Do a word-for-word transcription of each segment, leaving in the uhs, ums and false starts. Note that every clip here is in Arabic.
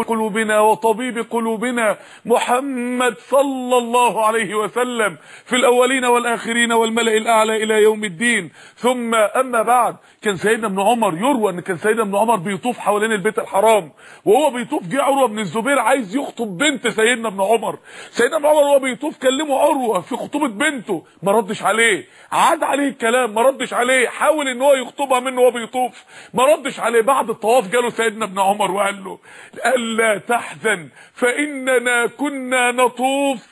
قلوبنا وطبيب قلوبنا محمد صلى الله عليه وسلم في الأولين والآخرين والملأ الأعلى إلى يوم الدين. ثم أما بعد، كان سيدنا ابن عمر يروى أن كان سيدنا ابن عمر بيطوف حوالين البيت الحرام، وهو بيطوف جه عروة بن الزبير عايز يخطب بنت سيدنا ابن عمر. سيدنا ابن عمر وهو بيطوف كلمه عروة في خطوبة بنته، ما ردش عليه، عاد عليه الكلام ما ردش عليه، حاول ان هو يخطبها منه وهو بيطوف ما ردش عليه. بعد الطواف جاله سيدنا ابن عمر وقال له: ألا تحزن فإننا كنا نطوف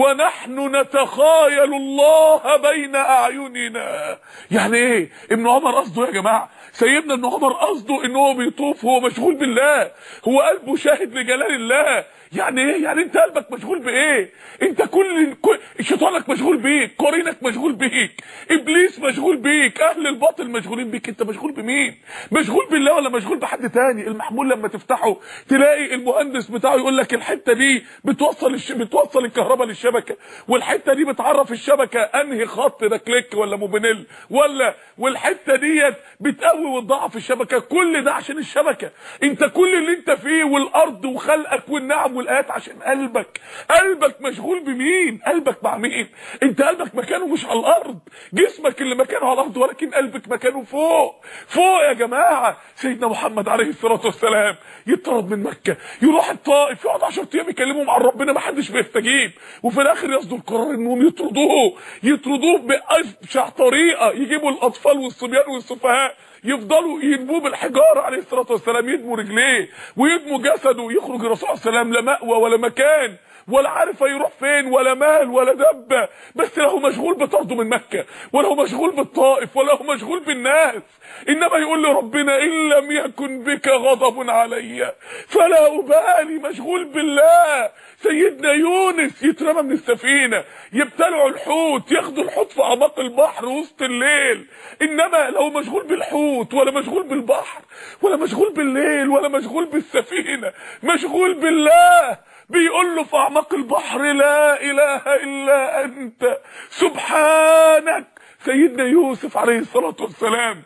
ونحن نتخايل الله بين أعيننا. يعني ايه ابن عمر قصده يا جماعة؟ سيدنا ابن عمر قصده ان هو بيطوف هو مشغول بالله، هو قلبه شاهد لجلال الله. يعني ايه؟ يعني انت قلبك مشغول بايه؟ انت كل, كل... شيطانك مشغول بيك، قرينك مشغول بيك، ابليس مشغول بيك، اهل الباطل مشغولين بيك. انت مشغول بمين؟ مشغول بالله ولا مشغول بحد تاني؟ المحمول لما تفتحه تلاقي المهندس بتاعه يقول لك الحته دي بتوصل الش... بتوصل الكهرباء للشبكه، والحته دي بتعرف الشبكه انهي خط ده كليك ولا موبينيل ولا، والحته ديت بتقوي وتضعف الشبكه. كل ده عشان الشبكه. انت كل اللي انت فيه والارض وخلقك والنعم والايات عشان قلبك. قلبك مشغول بمين؟ قلبك مع مين؟ انت قلبك مكانه مش على الارض، جسمك اللي مكانه على الارض، ولكن قلبك مكانه فوق. فوق يا جماعه. سيدنا محمد عليه الصلاه والسلام يطرد من مكه، يروح الطائف، يقعد عشرة ايام يكلمهم عن ربنا، ما حدش بيستجيب، وفي الاخر يصدر قرار انهم يطردوه يطردوه بأبشع طريقه، يجيبوا الاطفال والصبيان والسفهاء يفضلوا يدموه بالحجاره عليه الصلاه والسلام، يدموا رجليه ويدموا جسده. يخرج الرسول عليه السلام لا مأوى ولا مكان ولا عارف يروح فين، ولا مال ولا دبه، بس له مشغول بطرده من مكه، وله مشغول بالطائف، وله مشغول بالناس. انما يقول لربنا: ان لم يكن بك غضب علي فلا ابالي. مشغول بالله. سيدنا يونس يترمى من السفينه، يبتلعوا الحوت، ياخدوا الحوت في اعماق البحر وسط الليل. انما لو مشغول بالحوت ولا مشغول بالبحر ولا مشغول بالليل ولا مشغول بالسفينه، مشغول بالله، بيقول له في اعماق البحر: لا اله الا انت سبحانك. سيدنا يوسف عليه الصلاه والسلام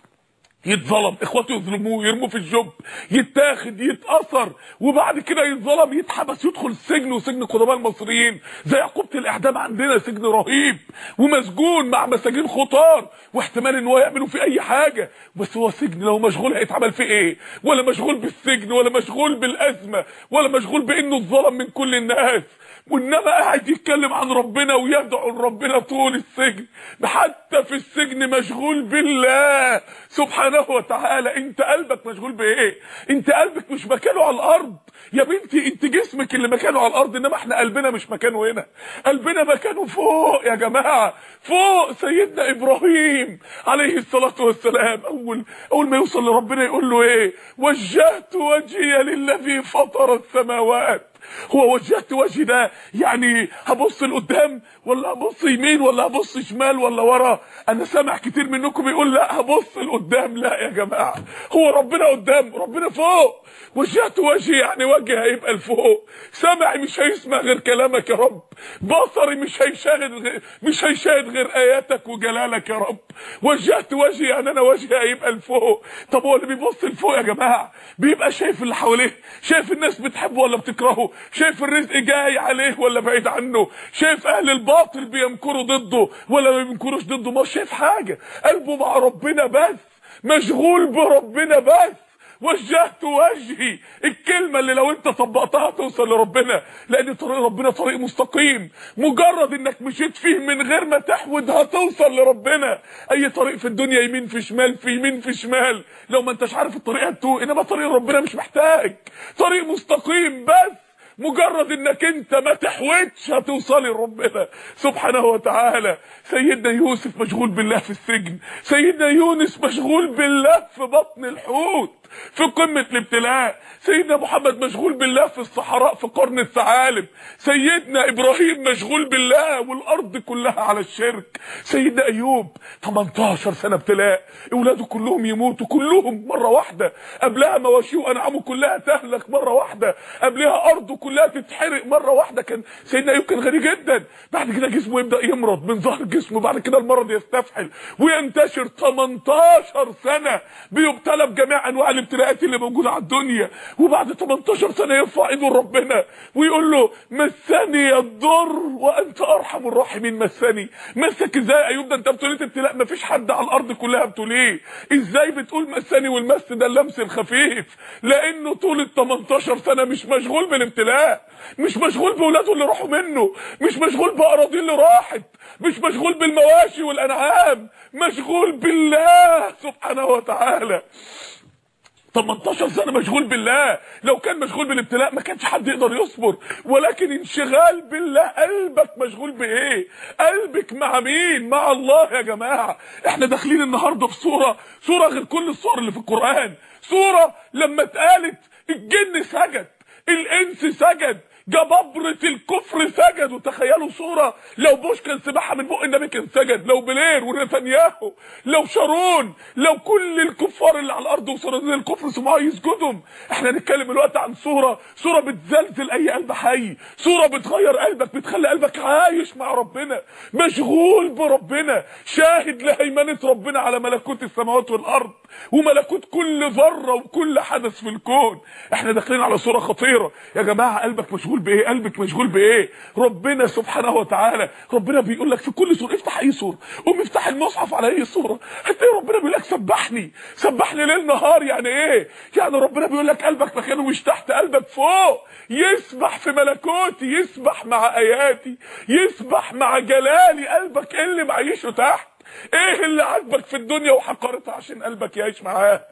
يتظلم، اخواته يظلموه، يرموه في الجب، يتاخد، يتأثر، وبعد كده يتظلم، يتحبس، يدخل السجن، وسجن قدماء المصريين زي عقوبة الاعدام عندنا، سجن رهيب ومسجون مع مساجين خطار، واحتمال ان هو يعملوا فيه اي حاجه. بس هو سجن، لو مشغول هيتعمل فيه ايه؟ ولا مشغول بالسجن، ولا مشغول بالازمه، ولا مشغول بانه اتظلم من كل الناس، وانما قاعد يتكلم عن ربنا ويدعو لربنا طول السجن. حتى في السجن مشغول بالله سبحانه وتعالى. انت قلبك مشغول بايه؟ انت قلبك مش مكانه على الارض يا بنتي، انت جسمك اللي مكانه على الارض، انما احنا قلبنا مش مكانه هنا، قلبنا مكانه فوق يا جماعه، فوق. سيدنا ابراهيم عليه الصلاه والسلام اول اول ما يوصل لربنا يقول له ايه؟ وجهت وجهي للذي فطر السماوات. هو وجهت وجهي ده يعني هبص لقدام ولا هبص يمين ولا هبص شمال ولا ورا؟ انا سامع كتير منكم بيقول لا هبص لقدام. لا يا جماعه، هو ربنا قدام، ربنا فوق. وجهت وجهي يعني وجهي هيبقى لفوق، سمعي مش هيسمع غير كلامك يا رب، بصري مش هيشاهد غير مش هيشاهد غير اياتك وجلالك يا رب. وجهت وجهي يعني انا وجهي هيبقى لفوق. طب هو اللي بيبص لفوق يا جماعه بيبقى شايف اللي حواليه، شايف الناس بتحبه ولا بتكرهه، شايف الرزق جاي عليه ولا بعيد عنه، شايف اهل الباطل بيمكروا ضده ولا ما بيمكروش ضده، ما شايف حاجه، قلبه مع ربنا بس، مشغول بربنا بس. وجهت وجهي، الكلمه اللي لو انت طبقتها توصل لربنا، لان طريق ربنا طريق مستقيم، مجرد انك مشيت فيه من غير ما تحود هتوصل لربنا. اي طريق في الدنيا يمين في شمال في يمين في شمال، لو ما انتش عارف الطريق هتوه، انما طريق ربنا مش محتاج، طريق مستقيم بس، مجرد انك انت ما تحوتش هتوصلي لربنا سبحانه وتعالى. سيدنا يوسف مشغول بالله في السجن، سيدنا يونس مشغول بالله في بطن الحوت في قمة الابتلاء، سيدنا محمد مشغول بالله في الصحراء في قرن الثعالب، سيدنا ابراهيم مشغول بالله والارض كلها على الشرك، سيدنا ايوب تمنتاشر سنة ابتلاء، اولاده كلهم يموتوا كلهم مرة واحدة، قبلها مواشيه وانعامه كلها تهلك مرة واحدة، قبلها ارضه كلها كلها تتحرق مره واحده. كان سيدنا ايوب كان غني جدا، بعد كده جسمه يبدا يمرض من ظهر جسمه، بعد كده المرض يستفحل وينتشر. تمنتاشر سنه بيبتلى بجميع انواع الابتلاءات اللي موجوده على الدنيا، وبعد تمنتاشر سنه يرفع ايده لربنا ويقول له مسني الضر وانت ارحم الراحمين. مسني، مسك ازاي ايوب؟ ده انت ابتليت ابتلاء مفيش حد على الارض كلها ابتليه، ازاي بتقول مسني؟ والمس ده اللمس الخفيف، لانه طول ال تمنتاشر سنه مش مشغول بالابتلاء، مش مشغول باولاده اللي راحوا منه، مش مشغول باراضيه اللي راحت، مش مشغول بالمواشي والانعام، مشغول بالله سبحانه وتعالى. تمنتاشر سنه مشغول بالله. لو كان مشغول بالابتلاء ما كانش حد يقدر يصبر، ولكن انشغال بالله. قلبك مشغول بايه؟ قلبك مع مين؟ مع الله. يا جماعه احنا داخلين النهارده في سوره سوره غير كل السور اللي في القران. سوره لما اتقالت الجن سجد، الانس سجد، جبابرة الكفر سجدوا. تخيلوا صورة لو بوش كان سباحة من بق النبي كان سجد، لو بلير ونتنياهو، لو شارون، لو كل الكفار اللي على الارض وصناديد الكفر سمعوا يسجدوا. احنا هنتكلم الوقت عن صورة صورة بتزلزل اي قلب حي، صورة بتغير قلبك، بتخلي قلبك عايش مع ربنا، مشغول بربنا، شاهد لهيمنة ربنا على ملكوت السماوات والارض وملكوت كل ذرة وكل حدث في الكون. احنا داخلين على صورة خطيرة يا جماعة. قلبك مشغول بايه؟ قلبك مشغول بايه؟ ربنا سبحانه وتعالى ربنا بيقول لك في كل سوره، افتح اي سوره، قوم افتح المصحف على اي سوره هتلاقي ربنا بيقول لك سبحني، سبحني ليل نهار. يعني ايه؟ يعني ربنا بيقول لك قلبك مكانه مش تحت، قلبك فوق، يسبح في ملكوتي، يسبح مع اياتي، يسبح مع جلالي. قلبك ايه اللي معيشه تحت؟ ايه اللي عاجبك في الدنيا وحقرتها عشان قلبك يعيش معاه؟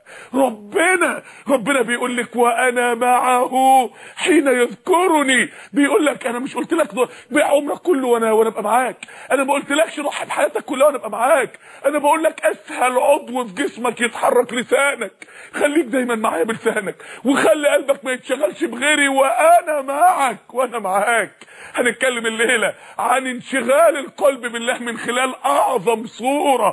ربنا ربنا بيقول لك وانا معه حين يذكرني. بيقول لك انا مش قلت لك بعمرك كله وانا وانا ابقى معاك؟ انا ما قلتلكش ضحي بحياتك كلها وانا ابقى معاك؟ انا بقول لك اسهل عضو في جسمك يتحرك لسانك، خليك دايما معايا بلسانك، وخلي قلبك ما يتشغلش بغيري، وانا معك وانا معاك. هنتكلم الليله عن انشغال القلب بالله من خلال اعظم صوره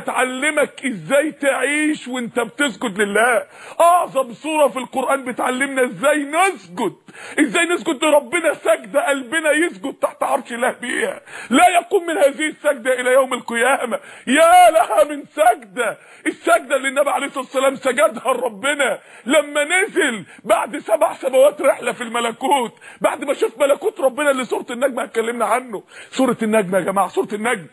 هتعلمك ازاي تعيش وانت بتسجد لله. اعظم صوره في القران بتعلمنا ازاي نسجد، ازاي نسجد لربنا سجده قلبنا يسجد تحت عرش الله بيها، لا يقوم من هذه السجده الى يوم القيامه. يا لها من سجده، السجده اللي النبي عليه الصلاه والسلام سجدها لربنا لما نزل بعد سبع سماوات رحله في الملكوت، بعد ما شاف ملكوت ربنا اللي سوره النجم اتكلمنا عنه. سوره النجم يا جماعه، سوره النجم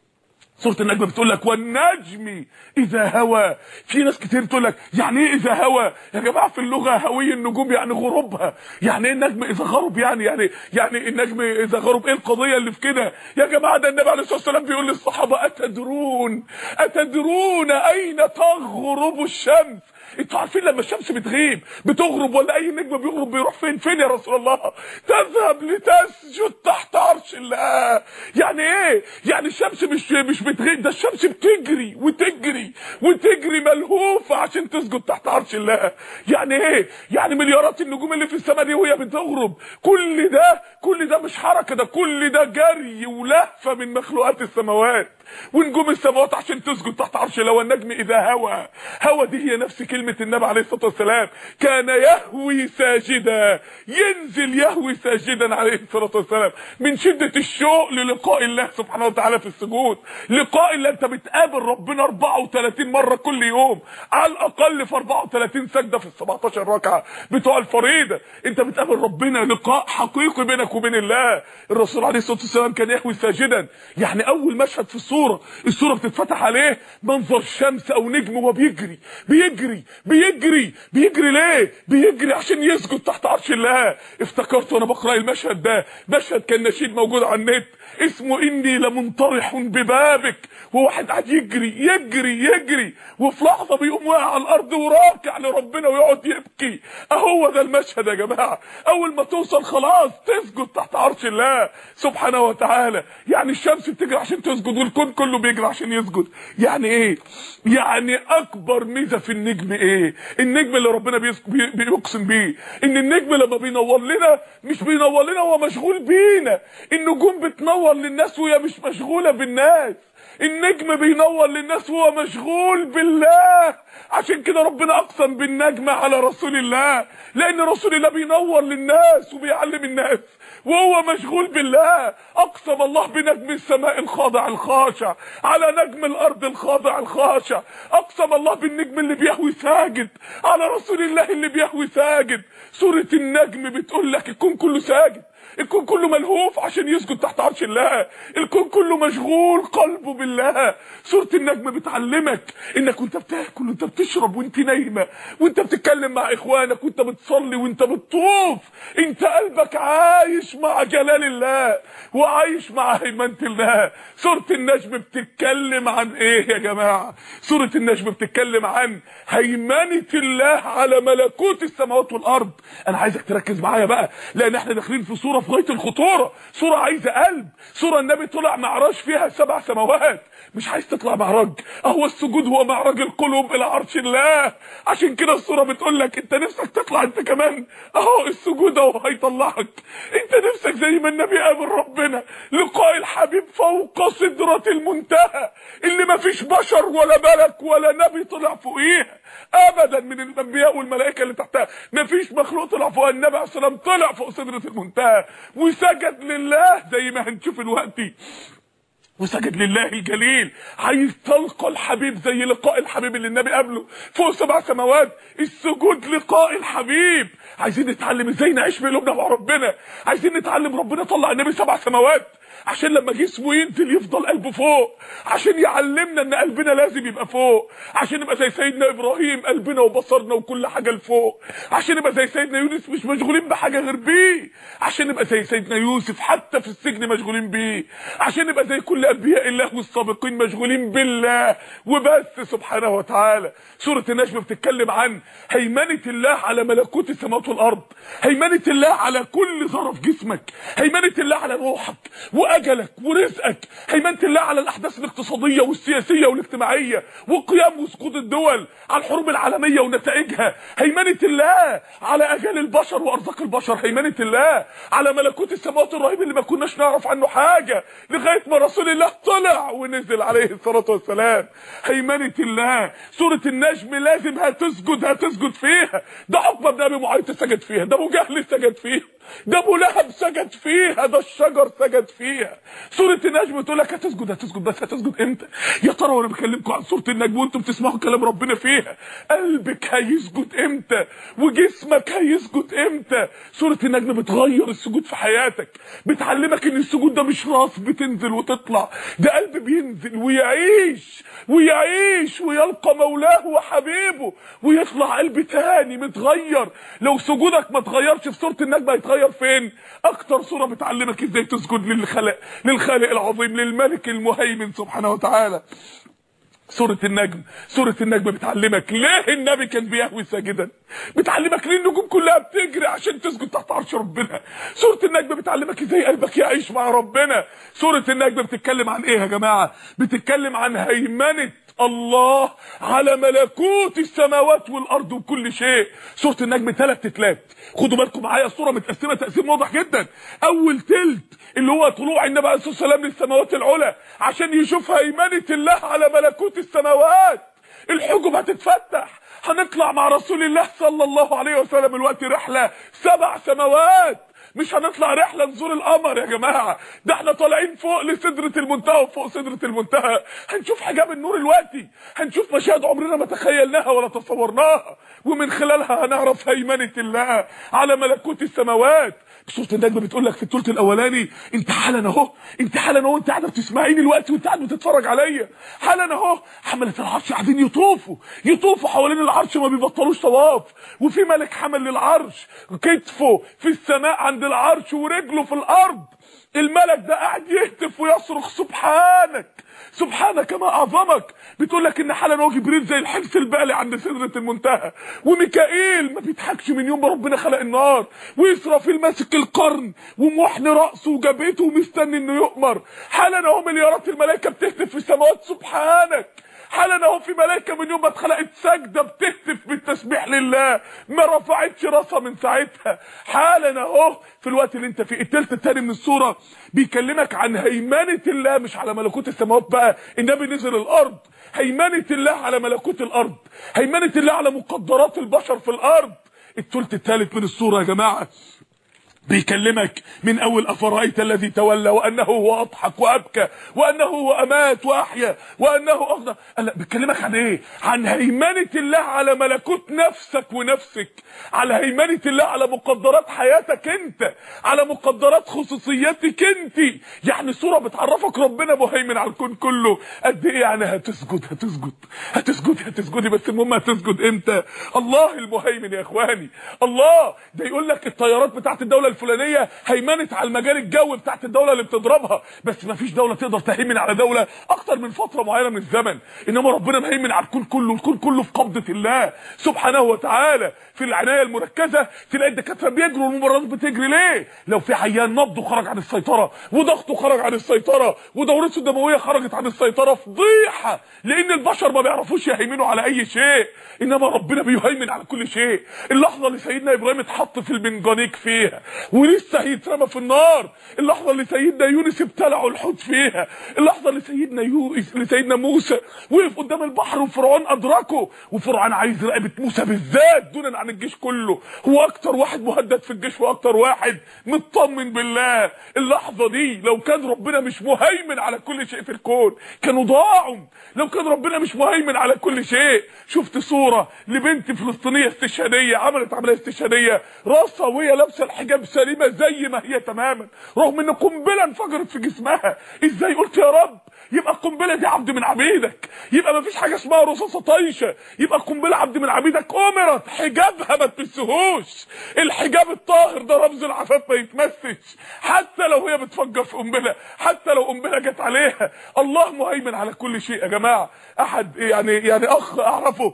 سوره النجم بتقول لك والنجم اذا هوى. في ناس كتير تقول لك يعني ايه اذا هوى؟ يا جماعه في اللغه هوي النجوم يعني غروبها. يعني ايه النجم اذا غرب؟ يعني يعني يعني النجم اذا غرب ايه القضيه اللي في كده يا جماعه؟ ده النبي عليه الصلاه والسلام بيقول للصحابه اتدرون اتدرون اين تغرب الشمس؟ انتوا عارفين لما الشمس بتغيب بتغرب ولا اي نجم بيغرب بيروح فين؟ فين يا رسول الله؟ تذهب لتسجد تحت عرش الله. يعني ايه؟ يعني الشمس مش مش بتغيب، ده الشمس بتجري وتجري وتجري ملهوفه عشان تسجد تحت عرش الله. يعني ايه؟ يعني مليارات النجوم اللي في السماء دي وهي بتغرب، كل ده كل ده مش حركه، ده كل ده جري ولهفه من مخلوقات السماوات ونجوم السماوات عشان تسجد تحت عرش الله. والنجم اذا هوى، هوى دي هي نفس كلمه النبي عليه الصلاه والسلام، كان يهوي ساجدا، ينزل يهوي ساجدا عليه الصلاه والسلام من شده الشوق للقاء الله سبحانه وتعالى في السجود. لقاء الله، انت بتقابل ربنا اربعة وثلاثين مره كل يوم على الاقل، في اربعة وثلاثين سجده في السبعتاشر ركعه بتوع الفريضه. انت بتقابل ربنا لقاء حقيقي بينك وبين الله. الرسول عليه الصلاه والسلام كان يهوي ساجدا. يعني اول مشهد في الصوره الصوره بتتفتح عليه منظر شمس او نجم وهو بيجري بيجري بيجري بيجري ليه؟ بيجري عشان يسجد تحت عرش الله. افتكرت وانا بقرا المشهد ده مشهد كان نشيد موجود على النت اسمه اني لمنطرح ببابك، وواحد قاعد يجري يجري يجري وفي لحظه بيقوم واقع على الارض وراكع لربنا ويقعد يبكي. اهو ده المشهد يا جماعه. اول ما توصل خلاص تسجد تحت عرش الله سبحانه وتعالى. يعني الشمس بتجري عشان تسجد والكون كله بيجري عشان يسجد. يعني ايه؟ يعني اكبر ميزه في النجم ايه؟ النجم اللي ربنا بيقسم بيه ان النجم لما بينور لنا مش بينور لنا هو مشغول بينا. النجوم بتنور للناس وهي مش مشغوله بالناس. النجم بينور للناس وهو مشغول بالله. عشان كده ربنا اقسم بالنجم على رسول الله، لان رسول الله بينور للناس وبيعلم الناس وهو مشغول بالله. اقسم الله بنجم السماء الخاضع الخاشع على نجم الارض الخاضع الخاشع. اقسم الله بالنجم اللي بيهوي ساجد على رسول الله اللي بيهوي ساجد. سورة النجم بتقول لك الكون كله ساجد، الكون كله ملهوف عشان يسجد تحت عرش الله، الكون كله مشغول قلبه بالله. سورة النجم بتعلمك انك وانت بتاكل وانت بتشرب وانت نايمه وانت بتتكلم مع اخوانك وانت بتصلي وانت بتطوف، انت قلبك عايش مع جلال الله وعايش مع هيمنة الله. سورة النجم بتتكلم عن ايه يا جماعه؟ سورة النجم بتتكلم عن هيمنة الله على ملكوت السماوات والارض. انا عايزك تركز معايا بقى، لان احنا داخلين في صورة في غاية الخطورة، صورة عايزة قلب، صورة النبي طلع معراج فيها سبع سماوات. مش عايز تطلع معراج؟ اهو السجود هو معراج القلوب الى عرش الله. عشان كده الصورة بتقول لك انت نفسك تطلع انت كمان، اهو السجود اهو هيطلعك. انت نفسك زي ما النبي قابل ربنا لقاء الحبيب فوق سدرة المنتهى اللي ما فيش بشر ولا ملك ولا نبي طلع فوقيها ابدا من الانبياء والملائكه اللي تحتها، مفيش مخلوق طلع فوق النبي عليه الصلاه والسلام، طلع فوق سدره المنتهى وسجد لله زي ما هنشوف دلوقتي، وسجد لله الجليل. عايز تلقى الحبيب زي لقاء الحبيب اللي النبي قابله فوق سبع سماوات، السجود لقاء الحبيب. عايزين نتعلم ازاي نعيش بقلوبنا مع ربنا، عايزين نتعلم ربنا طلع النبي سبع سماوات عشان لما جسمه ينزل يفضل قلبه فوق، عشان يعلمنا ان قلبنا لازم يبقى فوق، عشان نبقى زي سيدنا ابراهيم قلبنا وبصرنا وكل حاجه لفوق، عشان نبقى زي سيدنا يونس مش مشغولين بحاجه غير بيه، عشان نبقى زي سيدنا يوسف حتى في السجن مشغولين بيه، عشان نبقى زي كل انبياء الله والسابقين مشغولين بالله وبس سبحانه وتعالى. سوره النجم بتتكلم عن هيمنه الله على ملكوت السماوات والارض، هيمنه الله على كل ذره في جسمك، هيمنه الله على روحك واجلك ورزقك، هيمنه الله على الاحداث الاقتصاديه والسياسيه والاجتماعيه وقيام وسقوط الدول، على الحروب العالميه ونتائجها، هيمنه الله على اجال البشر وارزاق البشر، هيمنه الله على ملكوت السماوات الرهيب اللي ما كناش نعرف عنه حاجه لغايه ما رسول الله طلع ونزل عليه الصلاه والسلام. هيمنه الله. سوره النجم لازم هتسجد هتسجد فيها. ده عقبه بن ابي معيط سجد فيها، ده ابو جهل سجد فيها، ده ابو لهب سجد فيها، ده الشجر سجد فيها. سوره النجم بتقول لك هتسجد هتسجد بس هتسجد امتى؟ يا ترى وانا بكلمكم عن سوره النجم وانتم بتسمعوا كلام ربنا فيها، قلبك هيسجد امتى وجسمك هيسجد امتى؟ سوره النجم بتغير السجود في حياتك، بتعلمك ان السجود ده مش راس بتنزل وتطلع، ده قلب بينزل ويعيش ويعيش ويلقى مولاه وحبيبه ويطلع قلب تاني متغير. لو سجودك ما اتغيرش في سوره النجم هيتغير فين؟ اكتر سوره بتعلمك ازاي تسجد للخالق للخالق العظيم للملك المهيمن سبحانه وتعالى. سورة النجم. سورة النجم بتعلمك ليه النبي كان بيهوي ساجدا، بتعلمك ليه النجوم كلها بتجري عشان تسجد تحت عرش ربنا. سورة النجم بتعلمك ازاي قلبك يعيش مع ربنا. سورة النجم بتتكلم عن ايه يا جماعة؟ بتتكلم عن هيمنة الله على ملكوت السماوات والارض وكل شيء. سورة النجم ثلاث تتلات، خدوا بالكم معايا، الصورة متقسمة تقسيم واضح جدا. اول تلت اللي هو طلوع النبي عليه الصلاة والسلام للسماوات العلى عشان يشوف هيمنة الله على ملكوت السماوات، الحجب هتتفتح، هنطلع مع رسول الله صلى الله عليه وسلم الوقت رحلة سبع سماوات، مش هنطلع رحلة نزور القمر يا جماعة، ده احنا طالعين فوق لسدرة المنتهى، وفوق سدرة المنتهى هنشوف حجاب النور الوقتي، هنشوف مشاهد عمرنا ما تخيلناها ولا تصورناها، ومن خلالها هنعرف هيمنة الله على ملكوت السماوات. سورة النجم بتقول لك في الثلث الاولاني انت حالا اهو، انت حالا اهو، انت قاعده بتسمعيني دلوقتي وانت قاعد بتتفرج عليا، حالا اهو حملة العرش قاعدين يطوفوا يطوفوا حوالين العرش ما بيبطلوش طواف، وفي ملك حمل للعرش كتفه في السماء عند العرش ورجله في الارض، الملك ده قاعد يهتف ويصرخ سبحانك سبحانك ما اعظمك. بتقول لك ان حالا هو جبريل زي الحبس البالي عند سدرة المنتهى، وميكائيل ما بيضحكش من يوم ما ربنا خلق النار، وإسرافيل ماسك القرن ومحن راسه وجبهته ومستني انه يؤمر. حالا اهو مليارات الملائكه بتهتف في السماوات سبحانك حالا اهو في ملائكه من يوم ما اتخلقت ساجده بتهتف بالتسبيح لله، ما رفعتش راسها من ساعتها. حالا اهو في الوقت اللي انت فيه. التلت الثاني من السوره بيكلمك عن هيمنه الله، مش على ملكوت السماوات بقى، النبي نزل الارض. هيمنه الله على ملكوت الارض، هيمنه الله على مقدرات البشر في الارض. الثلث الثالث من السوره يا جماعه بيكلمك من اول افرايت الذي تولى وانه هو اضحك وابكى وانه هو امات واحيا وانه اغنى. لا، بيكلمك عن ايه؟ عن هيمنه الله على ملكوت نفسك ونفسك، على هيمنه الله على مقدرات حياتك انت، على مقدرات خصوصياتك انت. يعني السوره بتعرفك ربنا مهيمن على الكون كله. قد ايه يعني هتسجد هتسجد هتسجد هتسجدي، بس المهم هتسجد امتى؟ الله المهيمن يا اخواني. الله ده يقول لك الطيارات بتاعت الدوله الفلانيه هيمنت على المجال الجوي بتاعت الدوله اللي بتضربها، بس ما فيش دوله تقدر تهيمن على دوله اكتر من فتره معينه من الزمن. انما ربنا مهيمن على الكون كله، الكون كله في قبضه الله سبحانه وتعالى. في العنايه المركزه تلاقي الدكاتره بيجروا والممرضات بتجري. ليه؟ لو في عيان نبضه خرج عن السيطره وضغطه خرج عن السيطره ودورته الدمويه خرجت عن السيطره، فضيحه، لان البشر ما بيعرفوش يهيمنوا على اي شيء، انما ربنا بيهيمن على كل شيء. اللحظه اللي سيدنا ابراهيم اتحط في المنجنيق فيها ولسه هيترمى في النار، اللحظه اللي سيدنا يونس ابتلعوا الحوت فيها، اللحظه اللي سيدنا يونس اللي سيدنا موسى وقف قدام البحر وفرعون ادركه، وفرعون عايز رقبه موسى بالذات دونا عن الجيش كله، هو اكتر واحد مهدد في الجيش واكتر واحد مطمن بالله. اللحظه دي لو كان ربنا مش مهيمن على كل شيء في الكون كانوا ضاعوا. لو كان ربنا مش مهيمن على كل شيء. شفت صوره لبنت فلسطينيه استشهاديه عملت عمليه استشهاديه، راسها وهي لابسه الحجاب سليمه زي ما هي تماما، رغم ان قنبله انفجرت في جسمها. ازاي؟ قلت يا رب يبقى القنبله دي عبد من عبيدك، يبقى ما فيش حاجه اسمها رصاصه طايشه، يبقى القنبله عبد من عبيدك امرت حجابها ما تمسهوش. الحجاب الطاهر ده رمز العفاف ما يتمسش، حتى لو هي بتفجر في قنبله، حتى لو قنبله جت عليها. الله مهيمن على كل شيء يا جماعه. احد يعني يعني اخ اعرفه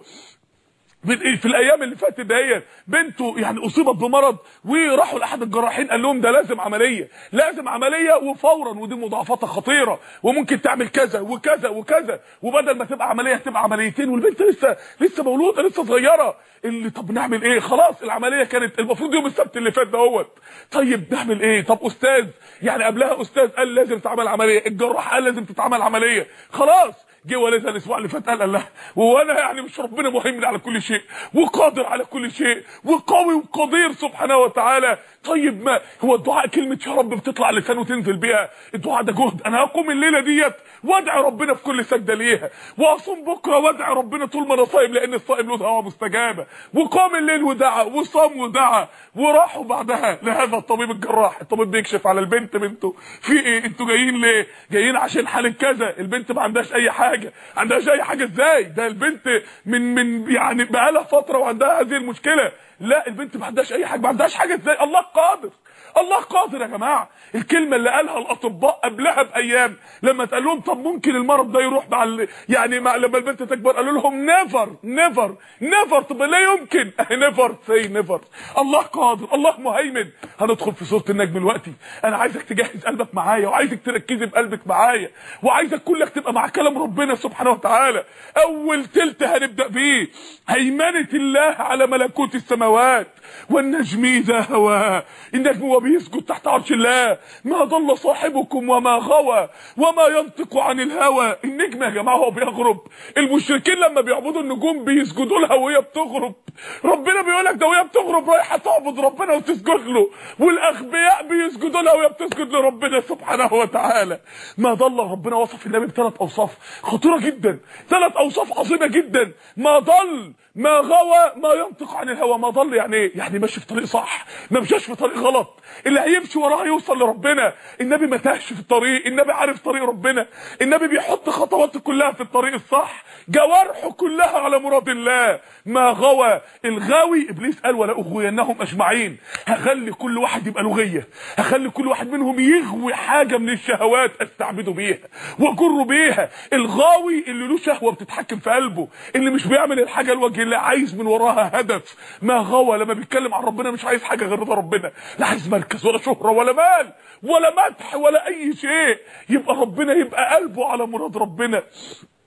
في الايام اللي فاتت دهيت بنته يعني اصيبت بمرض، وراحوا لاحد الجراحين قال لهم ده لازم عمليه، لازم عمليه وفورا، ودي مضاعفاتها خطيره وممكن تعمل كذا وكذا وكذا، وبدل ما تبقى عمليه تبقى عمليتين، والبنت لسه لسه مولوده لسه صغيره. اللي طب نعمل ايه؟ خلاص العمليه كانت المفروض يوم السبت اللي فات دهوت. طيب نعمل ايه؟ طب استاذ يعني قبلها استاذ قال لازم تتعمل عمليه، الجراح قال لازم تتعمل عمليه، خلاص جه والدها الاسبوع اللي فات قال الله وانا يعني مش ربنا مهيمن على كل شيء وقادر على كل شيء وقوي وقدير سبحانه وتعالى؟ طيب ما هو الدعاء كلمه يا رب بتطلع لسان وتنزل بيها، الدعاء ده جهد. انا هقوم الليله ديت وادعي ربنا في كل سجده ليها، واصوم بكره وادعي ربنا طول ما انا صايم، لان الصائم له دعوه مستجابه. وقام الليل ودعا وصام ودعا، وراحوا بعدها لهذا الطبيب الجراح. الطبيب بيكشف على البنت، بنته في ايه؟ انتوا جايين ليه؟ جايين عشان حاله كذا. البنت ما عندهاش اي حاجه. عندهاش اي حاجه ازاي؟ ده البنت من من يعني بقالها فتره وعندها هذه المشكله. لا البنت ما عندهاش اي حاجه. ما عندهاش حاجه ازاي؟ الله قادر، الله قادر يا جماعه. الكلمه اللي قالها الاطباء قبلها بايام لما اتقال لهم طب ممكن المرض ده يروح مع ال... يعني مع لما البنت تكبر، قالوا لهم نيفر نيفر نيفر. طب لا يمكن، نيفر سي نيفر. الله قادر، الله مهيمن. هندخل في سوره النجم دلوقتي. انا عايزك تجهز قلبك معايا، وعايزك تركزي بقلبك معايا، وعايزك كلك تبقى مع كلام ربنا سبحانه وتعالى. اول تلت هنبدا بيه هيمنه الله على ملكوت السماوات. والنجم اذا هوى، النجم هو بيسجد تحت عرش الله. ما ضل صاحبكم وما غوى وما ينطق عن الهوى. النجم يا جماعه هو بيغرب. المشركين لما بيعبدوا النجوم بيسجدوا لها وهي بتغرب. ربنا بيقول لك ده وهي بتغرب رايحه تعبد ربنا وتسجد له، والاغبياء بيسجدوا لها وهي بتسجد لربنا سبحانه وتعالى. ما ضل. ربنا وصف النبي بثلاث اوصاف خطيره جدا، ثلاث اوصاف عظيمه جدا. ما ضل، ما غوى، ما ينطق عن الهوى. ما ضل يعني ايه؟ يعني ماشي في طريق صح، ما مشاش في طريق غلط. اللي هيمشي وراه يوصل لربنا. النبي ما تاهش في الطريق، النبي عارف طريق ربنا، النبي بيحط خطواته كلها في الطريق الصح، جوارحه كلها على مراد الله. ما غوى. الغاوي ابليس قال ولا اغوينهم اجمعين، هخلي كل واحد يبقى لغيه، هخلي كل واحد منهم يغوي حاجه من الشهوات استعبده بيها واجره بيها. الغاوي اللي له شهوه بتتحكم في قلبه، اللي مش بيعمل الحاجه لوجه الله، عايز من وراها هدف. ما غوى لما بيتكلم عن ربنا مش عايز حاجه غير رضا ربنا، لا عايز مركز ولا شهره ولا مال ولا مدح ولا اي شيء. يبقى ربنا يبقى قلبه على مراد ربنا.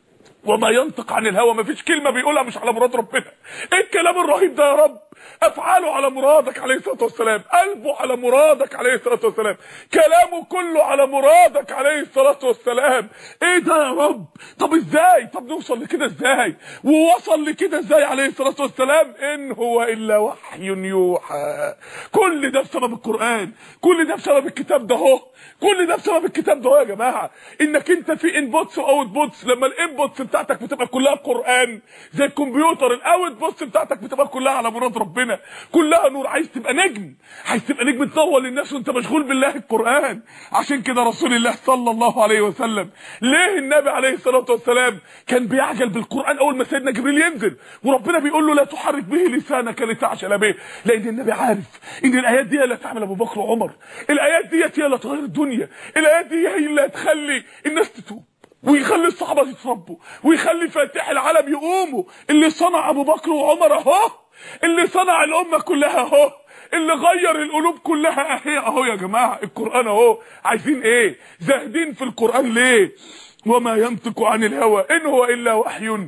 وما ينطق عن الهوى، مفيش كلمه بيقولها مش على مراد ربنا. ايه الكلام الرهيب ده يا رب؟ افعاله على مرادك عليه الصلاه والسلام، قلبه على مرادك عليه الصلاه والسلام، كلامه كله على مرادك عليه الصلاه والسلام. ايه ده يا رب؟ طب ازاي؟ طب نوصل لكده ازاي؟ ووصل لكده ازاي عليه الصلاه والسلام؟ ان هو الا وحي يوحى. كل ده بسبب القران، كل ده بسبب الكتاب ده اهو، كل ده بسبب الكتاب ده اهو يا جماعه. انك انت في انبوتس واوت بوتس، لما الانبوتس بتاعتك بتبقى كلها قران زي الكمبيوتر، الاوت بوتس بتاعتك بتبقى كلها على مراد ربنا، كلها نور. عايز تبقى نجم، عايز تبقى نجم تنور للناس وانت مشغول بالله القران. عشان كده رسول الله صلى الله عليه وسلم، ليه النبي عليه الصلاه والسلام كان بيعجل بالقران اول ما سيدنا جبريل ينزل وربنا بيقول له لا تحرك به لسانك لتعجل به؟ لان النبي عارف ان الايات دي هي اللي هتعمل ابو بكر وعمر، الايات دي هي اللي هتغير الدنيا، الايات دي هي اللي هتخلي الناس تتوب ويخلي الصحابه يتربوا ويخلي فاتح العالم يقوموا. اللي صنع ابو بكر وعمر اهو، اللي صنع الامه كلها اهو، اللي غير القلوب كلها اهي اهو يا جماعه. القران اهو. عايزين ايه؟ زاهدين في القران ليه؟ وما ينطق عن الهوى ان هو الا وحي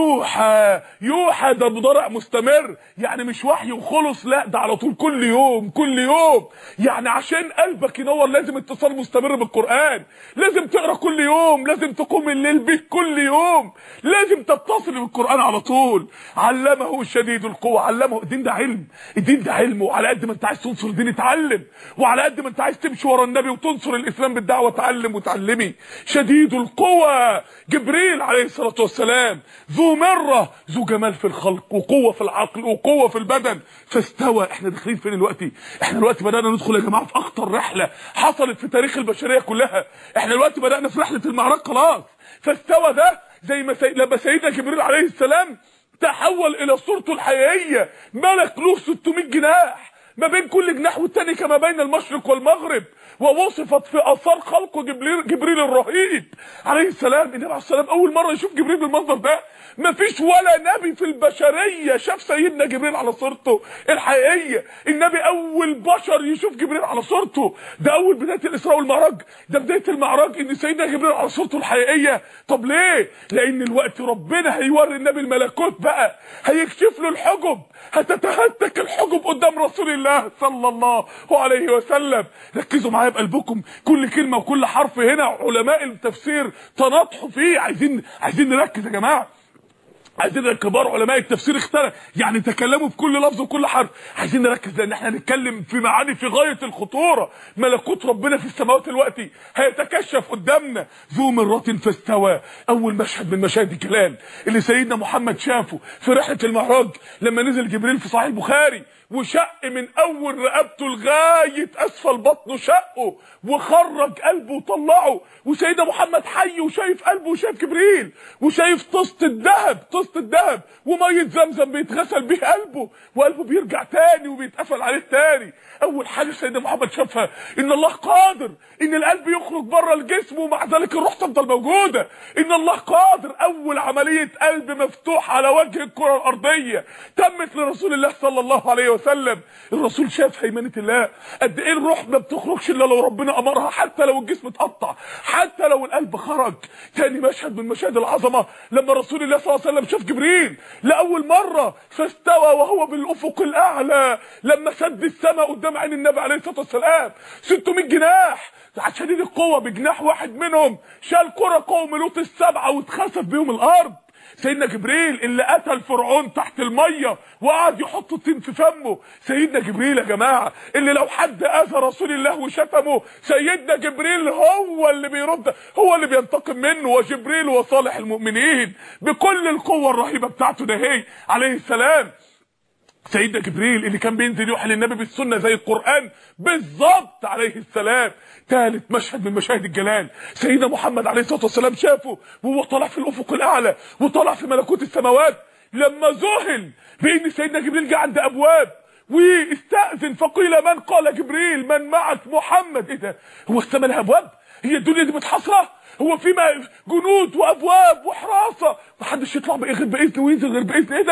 يوحى. يوحى ده مضارع مستمر، يعني مش وحي وخلص، لا ده على طول، كل يوم كل يوم. يعني عشان قلبك ينور لازم اتصال مستمر بالقران، لازم تقرا كل يوم، لازم تقوم الليل به كل يوم، لازم تتصل بالقران على طول. علمه شديد القوه، علمه. الدين ده علم، الدين ده علم، وعلى قد ما انت عايز تنصر الدين اتعلم، وعلى قد ما انت عايز تمشي ورا النبي وتنصر الاسلام بالدعوه اتعلم وتعلمي. شديد القوه قوة، جبريل عليه الصلاة والسلام، ذو مرة، ذو جمال في الخلق وقوة في العقل وقوة في البدن، فاستوى. احنا داخلين فين دلوقتي؟ احنا دلوقتي بدأنا ندخل يا جماعة في اخطر رحلة حصلت في تاريخ البشرية كلها. احنا دلوقتي بدأنا في رحلة المعراج خلاص. فاستوى ده زي ما سي... لما سيدنا جبريل عليه السلام تحول الى صورته الحقيقية، ملك له ستمائة جناح، ما بين كل جناح والتاني كما بين المشرق والمغرب، ووصفت في اثار خلقه جبريل, جبريل الرهيب عليه السلام. النبي عليه السلام اول مره يشوف جبريل بالمنظر ده، مفيش ولا نبي في البشريه شاف سيدنا جبريل على صورته الحقيقيه. النبي اول بشر يشوف جبريل على صورته، ده اول بدايه الاسراء والمعراج، ده بدايه المعراج ان سيدنا جبريل على صورته الحقيقيه. طب ليه؟ لان الوقت ربنا هيوري النبي الملكوت بقى، هيكشف له الحجب، هتتهتك الحجب قدام رسول الله صلى الله عليه وسلم. ركزوا معايا بقلبكم، كل كلمه وكل حرف هنا علماء التفسير تناطحوا فيه. عايزين عايزين نركز يا جماعه، عايزين كبار علماء التفسير اختلف يعني تكلموا في كل لفظ وكل حرف. عايزين نركز لان احنا هنتكلم في معاني في غايه الخطوره. ملكوت ربنا في السماوات دلوقتي هيتكشف قدامنا. ذو مرة فاستوى، اول مشهد من مشاهد الجلال اللي سيدنا محمد شافه في رحله المعراج لما نزل جبريل في صحيح البخاري وشق من اول رقبته لغايه اسفل بطنه، شقه وخرج قلبه وطلعه، وسيدنا محمد حي وشايف قلبه وشايف جبريل وشايف طاسه الذهب، طاسه الذهب وميه زمزم بيتغسل بيه قلبه، وقلبه بيرجع تاني وبيتقفل عليه تاني. اول حاجه سيدنا محمد شافها ان الله قادر ان القلب يخرج بره الجسم ومع ذلك الروح تفضل موجوده. ان الله قادر. اول عمليه قلب مفتوح على وجه الكره الارضيه تمت لرسول الله صلى الله عليه وسلم. الرسول شاف هيمنه الله، قد ايه الروح ما بتخرجش الا لو ربنا امرها، حتى لو الجسم اتقطع، حتى لو القلب خرج. تاني مشهد من مشاهد العظمه لما رسول الله صلى الله عليه وسلم شاف جبريل لاول مره فاستوى وهو بالافق الاعلى، لما سد السماء قدام عين النبي عليه الصلاه والسلام ستمائة جناح، شديد القوه بجناح واحد منهم شال كره قوم لوط السبعه واتخسف بيهم الارض. سيدنا جبريل اللي قتل فرعون تحت الميه وقعد يحط الطين في فمه، سيدنا جبريل يا جماعه اللي لو حد اذى رسول الله وشتمه سيدنا جبريل هو اللي بيرد، هو اللي بينتقم منه. وجبريل وصالح المؤمنين بكل القوه الرهيبه بتاعته ده هي عليه السلام. سيدنا جبريل اللي كان بينزل يوحي للنبي بالسنه زي القران بالظبط عليه السلام. ثالث مشهد من مشاهد الجلال سيدنا محمد عليه الصلاه والسلام شافه وهو طالع في الافق الاعلى وطالع في ملكوت السماوات، لما ذهل بان سيدنا جبريل جه عند ابواب واستاذن فقيل من؟ قال جبريل من معك؟ محمد. ايه ده؟ هو السماء لها ابواب؟ هي الدنيا دي متحصره؟ هو في جنود وابواب وحراسه محدش يطلع غير باذن وينزل غير باذن؟ ايه ده؟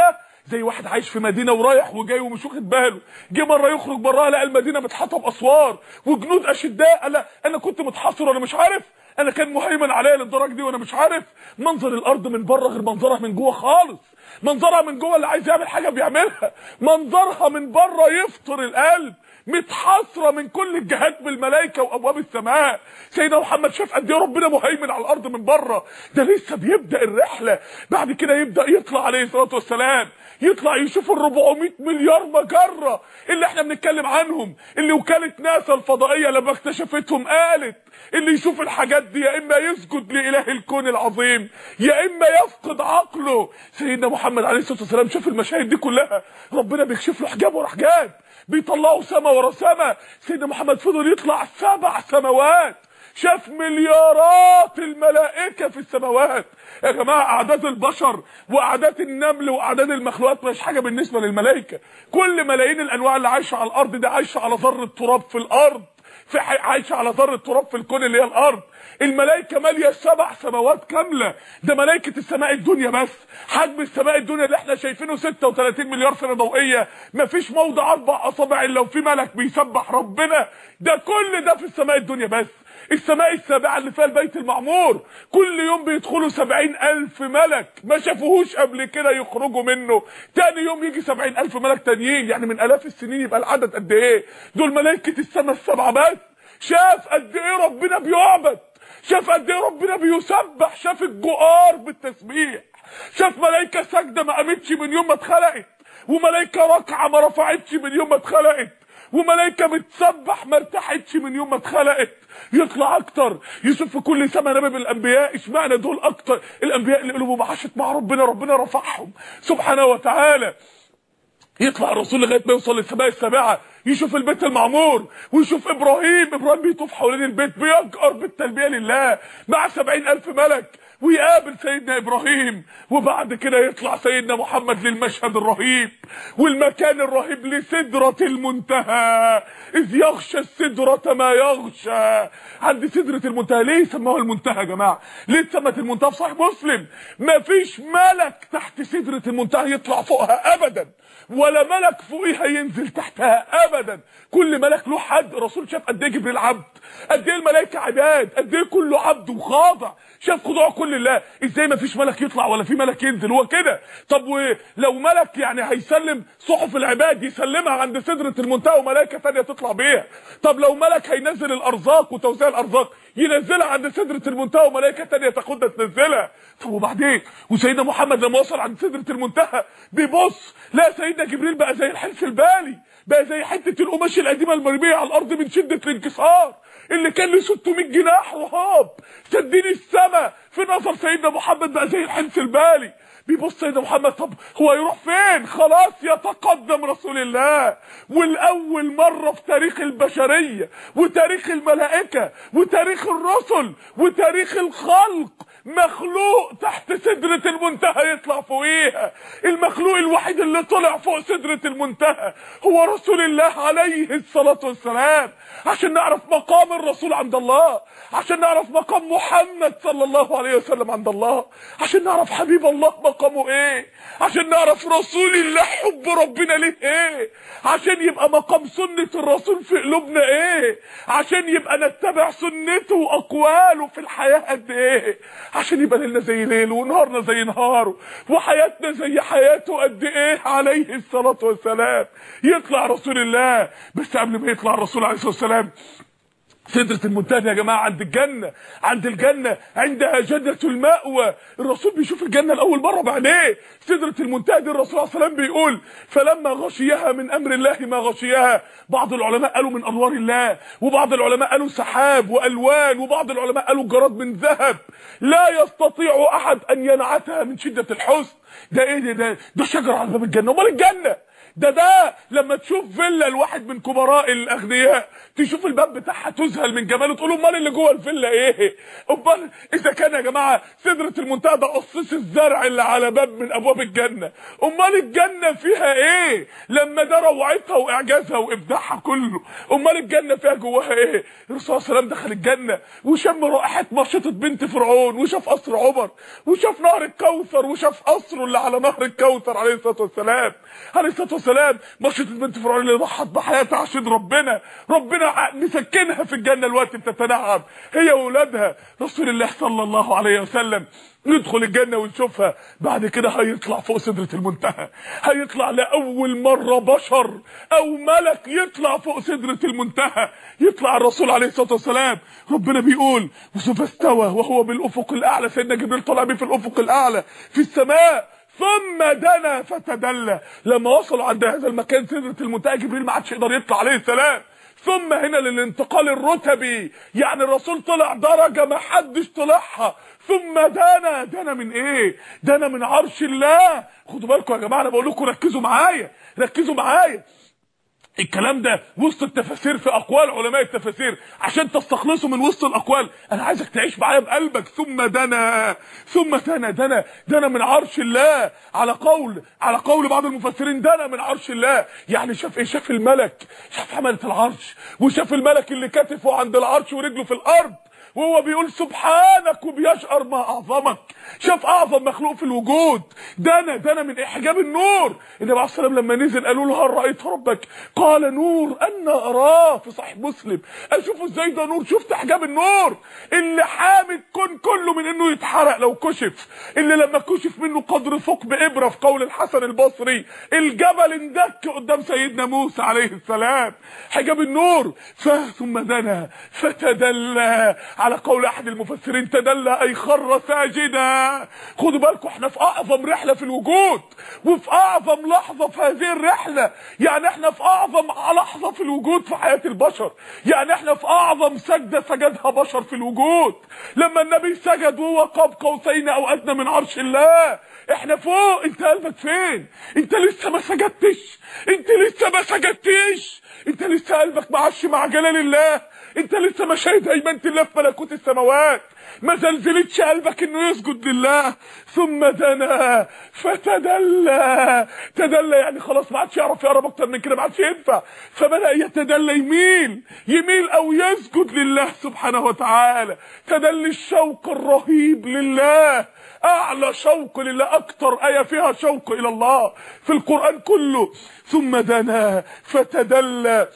زي واحد عايش في مدينه ورايح وجاي ومش واخد باله، جه مره يخرج براها لقى المدينه متحاطه باسوار وجنود اشداء. انا انا كنت متحصر وانا مش عارف، انا كان مهيمن عليا للدرجه دي وانا مش عارف. منظر الارض من بره غير منظرها من جوه خالص. منظرها من جوه اللي عايز يعمل حاجه بيعملها، منظرها من بره يفطر القلب، متحصره من كل الجهات بالملائكه وابواب السماء. سيدنا محمد شاف قد ايه ربنا مهيمن على الارض من بره. ده لسه بيبدا الرحله، بعد كده يبدا يطلع عليه الصلاه والسلام، يطلع يشوف ال أربعمائة مليار مجره اللي احنا بنتكلم عنهم، اللي وكاله ناسا الفضائيه لما اكتشفتهم قالت اللي يشوف الحاجات دي يا اما يسجد لاله الكون العظيم يا اما يفقد عقله. سيدنا محمد عليه الصلاه والسلام شاف المشاهد دي كلها، ربنا بيكشف له حجاب ورا حجاب، بيطلعوا سما ورا سما. سيدنا محمد فضل يطلع سبع سماوات، شاف مليارات الملائكه في السماوات. يا جماعه اعداد البشر واعداد النمل واعداد المخلوقات مش حاجه بالنسبه للملائكه. كل ملايين الانواع اللي عايشه على الارض دي عايشه على ذره تراب في الارض، في عايشه على ذره تراب في الكون اللي هي الارض. الملائكه ماليه سبع سماوات كامله، ده ملائكه السماء الدنيا بس. حجم السماء الدنيا اللي احنا شايفينه ستة وثلاثين مليار سنه ضوئيه، مفيش موضع اربع اصابع الا وفي ملك بيسبح ربنا. ده كل ده في السماء الدنيا بس. السماء السابعه اللي فيها البيت المعمور كل يوم بيدخلوا سبعين الف ملك ما شافوهوش قبل كده يخرجوا منه، تاني يوم يجي سبعين الف ملك تانيين، يعني من الاف السنين يبقى العدد قد ايه؟ دول ملائكه السماء السبعه بس. شاف قد ايه ربنا بيعبد، شاف قد ايه ربنا بيسبح، شاف الجؤار بالتسبيح، شاف ملائكه ساجده ما قامتش من يوم ما اتخلقت، وملائكه راكعه ما رفعتش من يوم ما اتخلقت، وملائكه بتسبح ما ارتاحتش من يوم ما اتخلقت. يطلع اكتر، يشوف في كل سما نبي بالانبياء، اشمعنى دول اكتر؟ الانبياء اللي قلوبهم عاشت مع ربنا، ربنا رفعهم سبحانه وتعالى. يطلع الرسول لغايه ما يوصل للسماء السابعه، يشوف البيت المعمور ويشوف ابراهيم، ابراهيم بيطوف حوالين البيت بيجأر بالتلبيه لله مع سبعين الف ملك، ويقابل سيدنا ابراهيم. وبعد كده يطلع سيدنا محمد للمشهد الرهيب والمكان الرهيب لسدرة المنتهى، اذ يغشى السدرة ما يغشى. عند سدرة المنتهى. ليه سموها المنتهى يا جماعه؟ ليه سمت المنتهى؟ في صحيح مسلم مفيش ملك تحت سدرة المنتهى يطلع فوقها ابدا، ولا ملك فوقيها ينزل تحتها ابدا. كل ملك له حد. الرسول شاف قد ايه جبريل عبد، قد ايه الملائكه عباد، قد ايه كله عبد وخاضع، شاف خضوع كل الله. ازاي ما فيش ملك يطلع ولا في ملك ينزل؟ هو كده. طب ولو ملك يعني هيسلم صحف العباد يسلمها عند سدرة المنتهى وملائكه ثانيه تطلع بيها، طب لو ملك هينزل الارزاق وتوزيع الارزاق ينزلها عند سدرة المنتهى وملائكه ثانيه تاخدها تنزلها. طب وبعدين؟ وسيدنا محمد لما وصل عند سدرة المنتهى بيبص لا سيدنا جبريل بقى زي الحلف البالي، بقى زي حته القماش القديمه المرميه على الارض من شده الانكسار، اللي كان له ستمائة جناح رهاب سدين السماء. في نظر سيدنا محمد بقى زي الحلف البالي. بيبص سيدنا محمد طب هو يروح فين؟ خلاص يتقدم رسول الله، والاول مره في تاريخ البشريه وتاريخ الملائكه وتاريخ الرسل وتاريخ الخلق مخلوق تحت سدرة المنتهى يطلع فوقيها. المخلوق الوحيد اللي طلع فوق سدرة المنتهى هو رسول الله عليه الصلاة والسلام. عشان نعرف مقام الرسول عند الله، عشان نعرف مقام محمد صلى الله عليه وسلم عند الله، عشان نعرف حبيب الله مقامه ايه، عشان نعرف رسول الله حب ربنا ليه ايه، عشان يبقى مقام سنة الرسول في قلوبنا ايه، عشان يبقى نتبع سنته واقواله في الحياة قد ايه، عشان يبقى ليلنا زي ليله ونهارنا زي نهاره وحياتنا زي حياته قد ايه عليه الصلاة والسلام. يطلع رسول الله. بس قبل ما يطلع الرسول عليه الصلاة والسلام سدرة المنتهى يا جماعه عند الجنه، عند الجنه عندها جنة المأوى. الرسول بيشوف الجنه لاول مره بعينيه. سدرة المنتهى دي الرسول عليه السلام بيقول فلما غشيها من امر الله ما غشيها. بعض العلماء قالوا من انوار الله، وبعض العلماء قالوا سحاب والوان، وبعض العلماء قالوا جراد من ذهب لا يستطيع احد ان ينعتها من شده الحسن. ده ايه ده؟ ده شجره على باب الجنه. امال الجنه ده ده لما تشوف فيلا الواحد من كبراء الاغنياء تشوف الباب بتاعها تذهل من جماله، تقول امال اللي جوه الفيلا ايه؟ امال اذا كان يا جماعه سدره المنتهى ده قصيص الزرع اللي على باب من ابواب الجنه، امال الجنه فيها ايه لما ده روعتها واعجازها وابداعها كله؟ امال الجنه فيها جواها ايه؟ الرسول صلى الله عليه وسلم دخل الجنه وشم رائحه مشيطه بنت فرعون، وشاف قصر عمر، وشاف نهر الكوثر، وشاف قصره اللي على نهر الكوثر عليه الصلاه والسلام. عليه الصلاه والسلام مشيطه بنت فرعون اللي ضحت بحياتها عشان ربنا، ربنا مسكنها في الجنه الوقت بتتنعم هي واولادها. رسول الله صلى الله عليه وسلم ندخل الجنه ونشوفها، بعد كده هيطلع فوق سدره المنتهى، هيطلع لاول مره بشر او ملك يطلع فوق سدره المنتهى، يطلع الرسول عليه الصلاه والسلام. ربنا بيقول وسوف استوى وهو بالافق الاعلى، سيدنا جبريل طلع بيه في الافق الاعلى في السماء، ثم دنا فتدلى. لما وصلوا عند هذا المكان سدره المنتهى جبريل ما عادش يقدر يطلع عليه السلام. ثم هنا للانتقال الرتبي، يعني الرسول طلع درجه ما حدش طلعها. ثم دنا، دنا من ايه؟ دنا من عرش الله. خدوا بالكم يا جماعه، انا بقول لكم ركزوا معايا، ركزوا معايا. الكلام ده وسط التفاسير في اقوال علماء التفاسير، عشان تستخلصوا من وسط الاقوال انا عايزك تعيش معايا بقلبك. ثم دنا، ثم دنا، دنا دنا من عرش الله، على قول على قول بعض المفسرين دنا من عرش الله، يعني شاف ايه؟ شاف الملك، شاف حملة العرش، وشاف الملك اللي كتفه عند العرش ورجله في الارض وهو بيقول سبحانك وبيشعر ما اعظمك. شاف اعظم مخلوق في الوجود. دنا دنا من حجاب النور. النبي عليه الصلاه والسلام لما نزل قالوا له هل رايت ربك؟ قال نور ان اراه، في صحيح مسلم. اشوفه ازاي ده نور؟ شفت حجاب النور اللي حامي الكون كله من انه يتحرق لو كشف، اللي لما كشف منه قدر ثقب ابره، في قول الحسن البصري الجبل اندك قدام سيدنا موسى عليه السلام. حجاب النور. ثم دنا فتدلى، على قول احد المفسرين تدلى اي خر ساجدا. خدوا بالكم احنا في اعظم رحله في الوجود، وفي اعظم لحظه في هذه الرحله، يعني احنا في اعظم لحظه في الوجود في حياه البشر، يعني احنا في اعظم سجده سجدها بشر في الوجود. لما النبي سجد وهو قاب قوسين او ادنى من عرش الله، احنا فوق. انت قلبك فين؟ انت لسه ما سجدتش، انت لسه ما سجدتش، انت لسه قلبك معش مع جلال الله، انت لسه ما شاهد هيمنه الله في ملكوت السماوات، ما زلزلتش قلبك انه يسجد لله. ثم دنا فتدلى، تدلى يعني خلاص ما عادش يعرف يقرب اكتر من كده، ما عادش ينفع، فبدا يتدلى، يميل يميل او يسجد لله سبحانه وتعالى. تدلي الشوق الرهيب لله، اعلى شوق لله، اكتر ايه فيها شوق الى الله في القران كله. ثم دنا فتدلى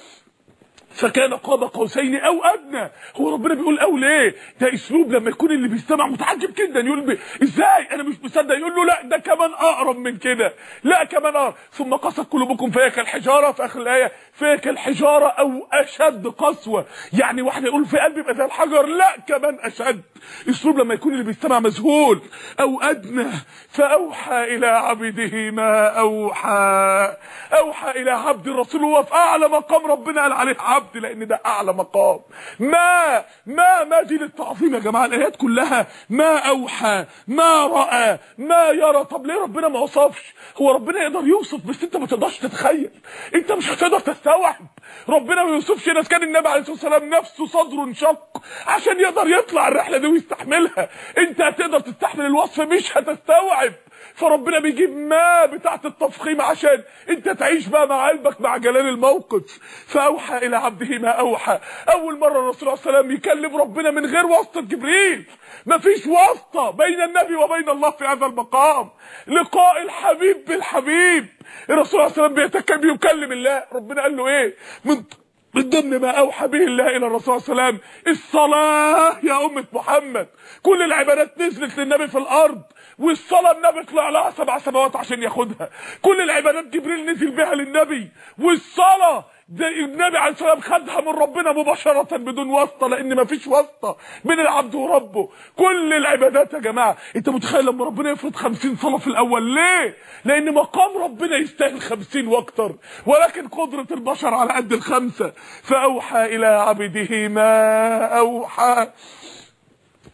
فكان قاب قوسين او ادنى. هو ربنا بيقول او ليه؟ ده اسلوب لما يكون اللي بيستمع متعجب جدا، يقول بي ازاي انا مش مصدق، يقول له لا ده كمان اقرب من كده، لا كمان اقرب. ثم قست قلوبكم فهي كالحجاره، في اخر الايه فهي كالحجاره او اشد قسوه، يعني واحد يقول في قلبي يبقى زي الحجر، لا كمان اشد. اسلوب لما يكون اللي بيستمع مذهول. او ادنى فاوحى الى عبده ما اوحى، اوحى الى عبد الرسول، هو في اعلى مقام ربنا قال عليه عبد، لان ده اعلى مقام. ما ما ما دي للتعظيم يا جماعه، الايات كلها ما اوحى، ما راى، ما يرى. طب ليه ربنا ما وصفش؟ هو ربنا يقدر يوصف بس انت ما تقدرش تتخيل، انت مش هتقدر تستوعب. ربنا ما يوصفش ناس، كان النبي عليه الصلاه والسلام نفسه صدره انشق عشان يقدر يطلع الرحله دي ويستحملها. انت هتقدر تستحمل الوصف؟ مش هتستوعب. فربنا بيجيب ما بتاعه التفخيم عشان انت تعيش بقى مع قلبك مع جلال الموقف. فاوحى الى عبده ما اوحى. اول مره الرسول صلى الله عليه وسلم يكلم ربنا من غير واسطه جبريل، مفيش واسطه بين النبي وبين الله في هذا المقام. لقاء الحبيب بالحبيب، الرسول صلى الله عليه وسلم بيكلم الله. ربنا قال له ايه من من ضمن ما اوحى به الله الى الرسول صلى الله عليه وسلم؟ الصلاه يا امه محمد. كل العبادات نزلت للنبي في الارض، والصلاه النبي طلع لها سبع سماوات عشان ياخدها. كل العبادات جبريل نزل بها للنبي، والصلاه ده النبي عليه الصلاه والسلام خدها من ربنا مباشره بدون واسطه، لان مفيش واسطه بين العبد وربه. كل العبادات يا جماعه، انت متخيل لما ربنا يفرض خمسين صلاه في الاول؟ ليه؟ لان مقام ربنا يستاهل خمسين واكتر، ولكن قدره البشر على قد الخمسه. فاوحى الى عبده ما اوحى.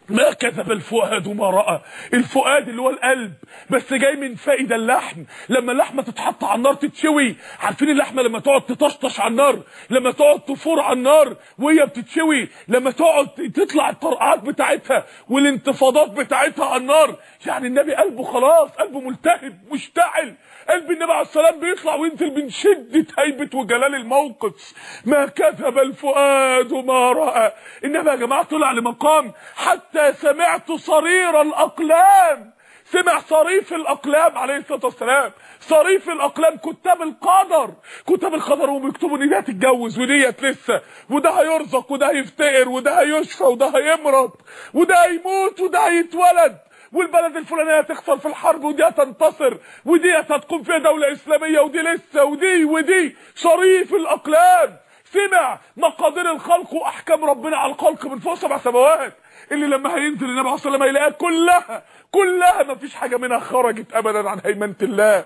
ما كذب الفؤاد ما رأى. الفؤاد اللي هو القلب، بس جاي من فائدة اللحم. لما اللحمة تتحط على النار تتشوي، عارفين اللحمة لما تقعد تطشطش على النار، لما تقعد تفور على النار وهي بتتشوي، لما تقعد تطلع الطرقعات بتاعتها والانتفاضات بتاعتها على النار، يعني النبي قلبه خلاص، قلبه ملتهب مشتعل. قلب النبي عليه السلام بيطلع وينزل من شدة هيبة وجلال الموقف. ما كذب الفؤاد ما رأى. النبي يا جماعة طلع لمقام حتى سمعت صرير الأقلام، سمع صريف الأقلام عليه الصلاة والسلام. صريف الأقلام كتاب القدر، كتاب القدر وبيكتبوا ان دي هتتجوز وديت لسه، وده هيرزق وده هيفتقر وده هيشفى وده هيمرض وده هيموت وده هيتولد، والبلد الفلانيه هتخسر في الحرب ودي هتنتصر ودي هتقوم فيها دوله اسلاميه ودي لسه ودي ودي. صريف الاقلام سمع مقادير الخلق واحكام ربنا على الخلق من فوق سبع سماوات، اللي لما هينزل النبي عليه الصلاه والسلام هيلاقيها كلها كلها ما فيش حاجه منها خرجت ابدا عن هيمنه الله.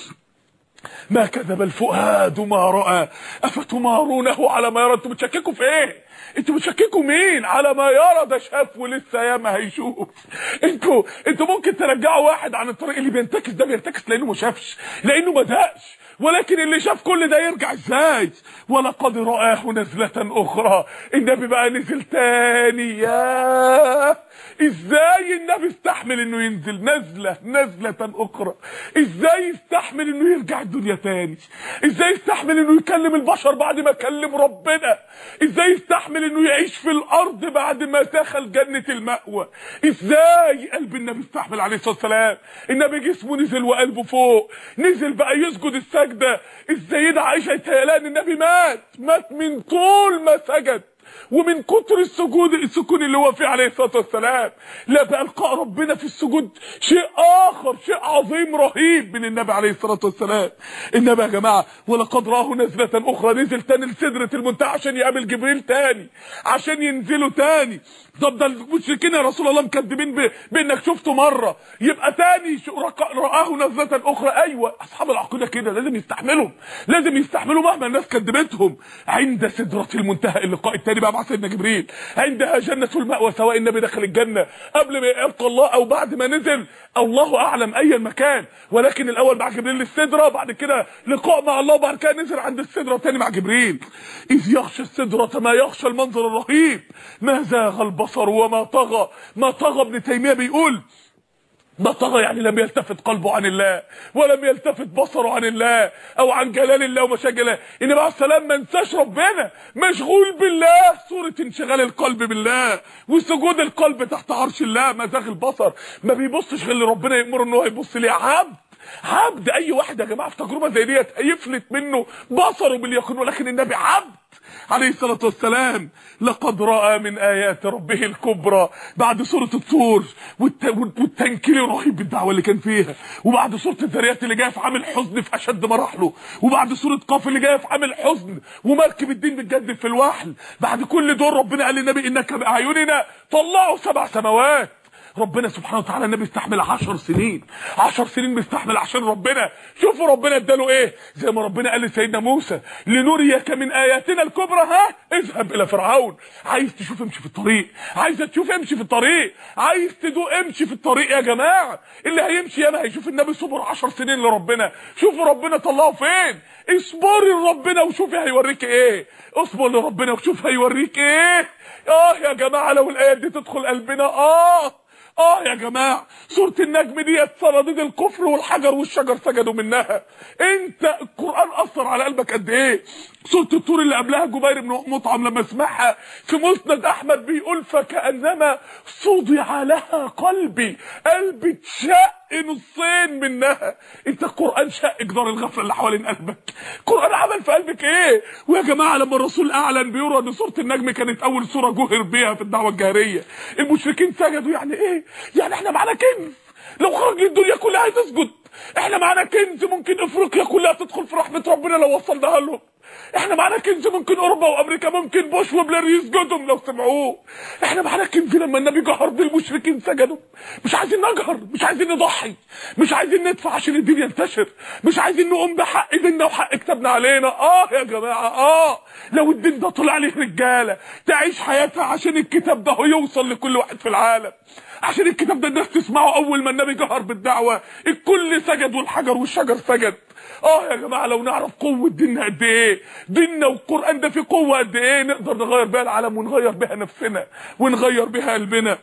ما كذب الفؤاد ما رأى افتمارونه على ما يرى. انتوا بتشككوا في ايه؟ انتوا بتشككوا مين؟ على ما يرى، ده شاف ولسه ياما هيشوف. انتوا انتوا ممكن ترجعوا واحد عن الطريق. اللي بينتكس ده بينتكس لانه ما شافش، لانه ما دقش، ولكن اللي شاف كل ده يرجع ازاي؟ ولقد رآه نزلة اخرى. النبي بقى نزل تاني. ياه، ازاي النبي استحمل انه ينزل نزلة نزلة اخرى؟ ازاي استحمل انه يرجع الدنيا تاني؟ ازاي استحمل انه يكلم البشر بعد ما كلم ربنا؟ ازاي استحمل انه يعيش في الارض بعد ما دخل جنة المأوى؟ ازاي قلب النبي استحمل عليه الصلاة والسلام؟ النبي جسمه نزل وقلبه فوق، نزل بقى يسجد السجدة. السيدة عائشة يتهيألها ان النبي مات، مات من طول ما سجد ومن كتر السجود السكون اللي هو فيه عليه الصلاه والسلام. لا بقى القاء ربنا في السجود شيء اخر، شيء عظيم رهيب من النبي عليه الصلاه والسلام. النبي يا جماعه ولقد راه نزله اخرى، نزل تاني لسدره المنتهى عشان يقابل جبريل تاني، عشان ينزلوا تاني. طب ده المشركين يا رسول الله مكذبين بانك شفته مره، يبقى تاني رآه نزله اخرى. ايوه، اصحاب العقيده كده لازم يستحملوا، لازم يستحملوا مهما الناس كذبتهم. عند سدره المنتهى اللقاء التاني بقى مع سيدنا جبريل، عندها جنه المأوى، سواء النبي دخل الجنه قبل ما يبقى الله او بعد ما نزل، الله اعلم اي مكان، ولكن الاول مع جبريل للسدره، بعد كده لقاء مع الله، وبعد كده نزل عند السدره تاني مع جبريل. اذ يغشى السدره ما يغشى، المنظر الرهيب. ما زاغ البصر وما طغى. ما طغى ابن تيميه بيقول ما طغى يعني لم يلتفت قلبه عن الله، ولم يلتفت بصره عن الله او عن جلال الله ومشاجله. النبي عليه السلام ما انساش ربنا، مشغول بالله، صوره انشغال القلب بالله وسجود القلب تحت عرش الله. ما زاغ البصر، ما بيبصش غير لربنا يأمره ان هو يبص ليه. عبد عبد اي واحد يا جماعه في تجربه زي ديت هيفلت منه بصره باليقين، ولكن النبي عبد عليه الصلاة والسلام. لقد رأى من آيات ربه الكبرى، بعد سورة الطور والتنكيل الرهيب بالدعوة اللي كان فيها، وبعد سورة الذريات اللي جايه في عامل حزن في أشد مراحله، وبعد سورة قاف اللي جايه في عامل حزن ومركب الدين بتجدد في الوحل. بعد كل دول ربنا قال للنبي إنك بأعيننا طلعوا سبع سماوات. ربنا سبحانه وتعالى النبي استحمل عشر سنين، عشر سنين بيستحمل عشان ربنا. شوفوا ربنا اداله ايه، زي ما ربنا قال لسيدنا موسى لنريك من اياتنا الكبرى، ها اذهب الى فرعون. عايز تشوف امشي في الطريق، عايز تشوف امشي في الطريق، عايز تدوق امشي في الطريق. يا جماعه اللي هيمشي ياما هيشوف النبي صبر عشر سنين لربنا. شوفوا ربنا طلعه فين. اصبري لربنا وشوفي هيوريك ايه، اصبر لربنا وشوف هيوريك ايه. اه يا جماعه لو الايات دي تدخل قلبنا، اه اه يا جماعه سوره النجم ديت صناديد الكفر والحجر والشجر سجدوا منها. انت القران اثر على قلبك قد ايه؟ سوره الطور اللي قبلها جبير بن مطعم لما سمعها في مسند احمد بيقول فكانما صدع لها قلبي، قلبي اتشق نصين منها. انت القران شق جدار الغفله اللي حوالين قلبك، القران عمل في قلبك ايه؟ ويا جماعه لما الرسول اعلن بيقولوا ان سوره النجم كانت اول سوره جهر بيها في الدعوه الجاهريه، المشركين سجدوا. يعني ايه؟ يعني احنا معانا كنز لو خرج الدنيا كلها هتسجد، احنا معانا كنز ممكن افريقيا كلها تدخل في رحمه ربنا لو وصلناها لهم. احنا معانا كنز ممكن اوروبا وامريكا ممكن بوش وبلير يسجدوا لو سمعوه. احنا معانا كنز لما النبي جهر بالمشركين سجدوا. مش عايزين نجهر، مش عايزين نضحي، مش عايزين ندفع عشان الدين ينتشر، مش عايزين نقوم بحق ديننا وحق كتابنا علينا. اه يا جماعه، اه لو الدين ده طلع ليه رجاله تعيش حياتها عشان الكتاب ده يوصل لكل واحد في العالم، عشان الكتاب ده الناس تسمعه. اول ما النبي جهر بالدعوه الكل سجد والحجر والشجر سجد. اه يا جماعه لو نعرف قوه ديننا قد ايه، ديننا والقران ده فيه قوه قد ايه، نقدر نغير بيها العالم ونغير بيها نفسنا ونغير بيها قلبنا.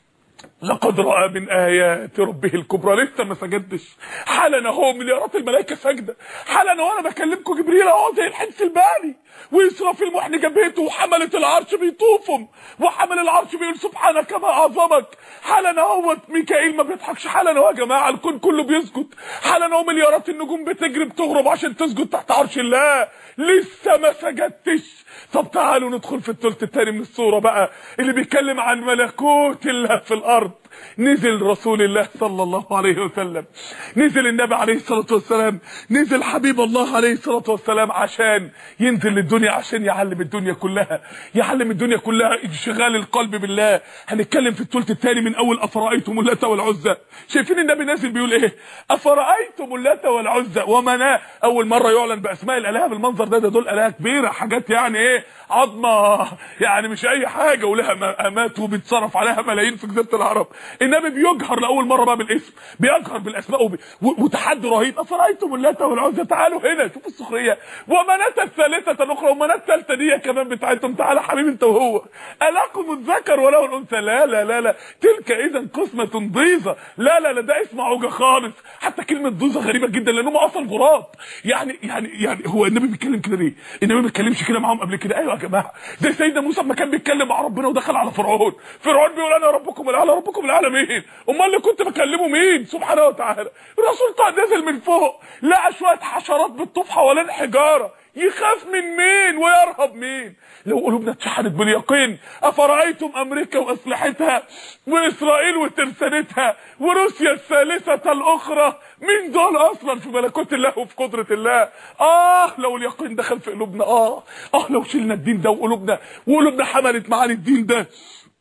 لقد رأى من آيات ربه الكبرى. لسه ما سجدش، حالا اهو مليارات الملائكة ساجدة، حالا وانا بكلمكم جبريل اهو زي الحدث البالي، وإسرافيل محن جبهته وحملة العرش بيطوفهم، وحمل العرش بيقول سبحانك ما أعظمك، حالا اهو ميكائيل ما بيضحكش، حالا اهو يا جماعة الكون كله بيسجد، حالا اهو مليارات النجوم بتجري بتغرب عشان تسجد تحت عرش الله. لسه ما سجدتش. طب تعالوا ندخل في الثلث الثاني من السورة بقى اللي بيتكلم عن ملكوت الله في الأرض. نزل رسول الله صلى الله عليه وسلم، نزل النبي عليه الصلاة والسلام، نزل حبيب الله عليه الصلاة والسلام عشان ينزل للدنيا، عشان يعلم الدنيا كلها، يعلم الدنيا كلها انشغال القلب بالله. هنتكلم في الثلث الثاني من اول افرأيتم اللات والعزى. شايفين النبي نازل بيقول ايه؟ افرأيتم اللات والعزى ومناه. اول مرة يعلن باسماء الالهه بالمنظر ده، ده دول الهه كبيره، حاجات يعني ايه، عظمه يعني مش اي حاجه، ولها مقامات وبيتصرف عليها ملايين في جزيره العرب. النبي بيجهر لاول مره بقى بالاسم، بيجهر بالاسماء وب... وتحدي رهيب. افرأيتم اللات والعزى، تعالوا هنا شوفوا السخريه، ومناه الثالثه الاخرى، ومناه الثالثه دي كمان بتاعتهم، تعالى حبيبي انت وهو، الاكم الذكر وله الانثى. لا لا لا لا، تلك اذا قسمه ضيزه. لا لا لا، ده اسم عوجه خالص. حتى كلمه ضيزه غريبه جدا لانهم اصلا غراب. يعني يعني يعني هو النبي بيتكلم كده ليه؟ النبي ما بيتكلمش كده معاهم قبل كده؟ ايوه يا جماعه، زي سيدنا موسى لما كان بيتكلم مع ربنا ودخل على فرعون، فرعون بيقول انا ربكم الاعلى، ربكم الاعلى مين؟ امال اللي كنت بكلمه مين؟ سبحانه وتعالى. الرسول طلع نزل من فوق لقى شويه حشرات بتطوف حوالين حجاره، يخاف من مين ويرهب مين؟ لو قلوبنا اتشحنت باليقين. افرأيتم امريكا واسلحتها واسرائيل وترسانتها وروسيا الثالثه الاخرى، مين دول اصلا في ملكوت الله وفي قدره الله؟ اه لو اليقين دخل في قلوبنا، اه اه لو شلنا الدين ده وقلوبنا وقلوبنا حملت معاني الدين ده.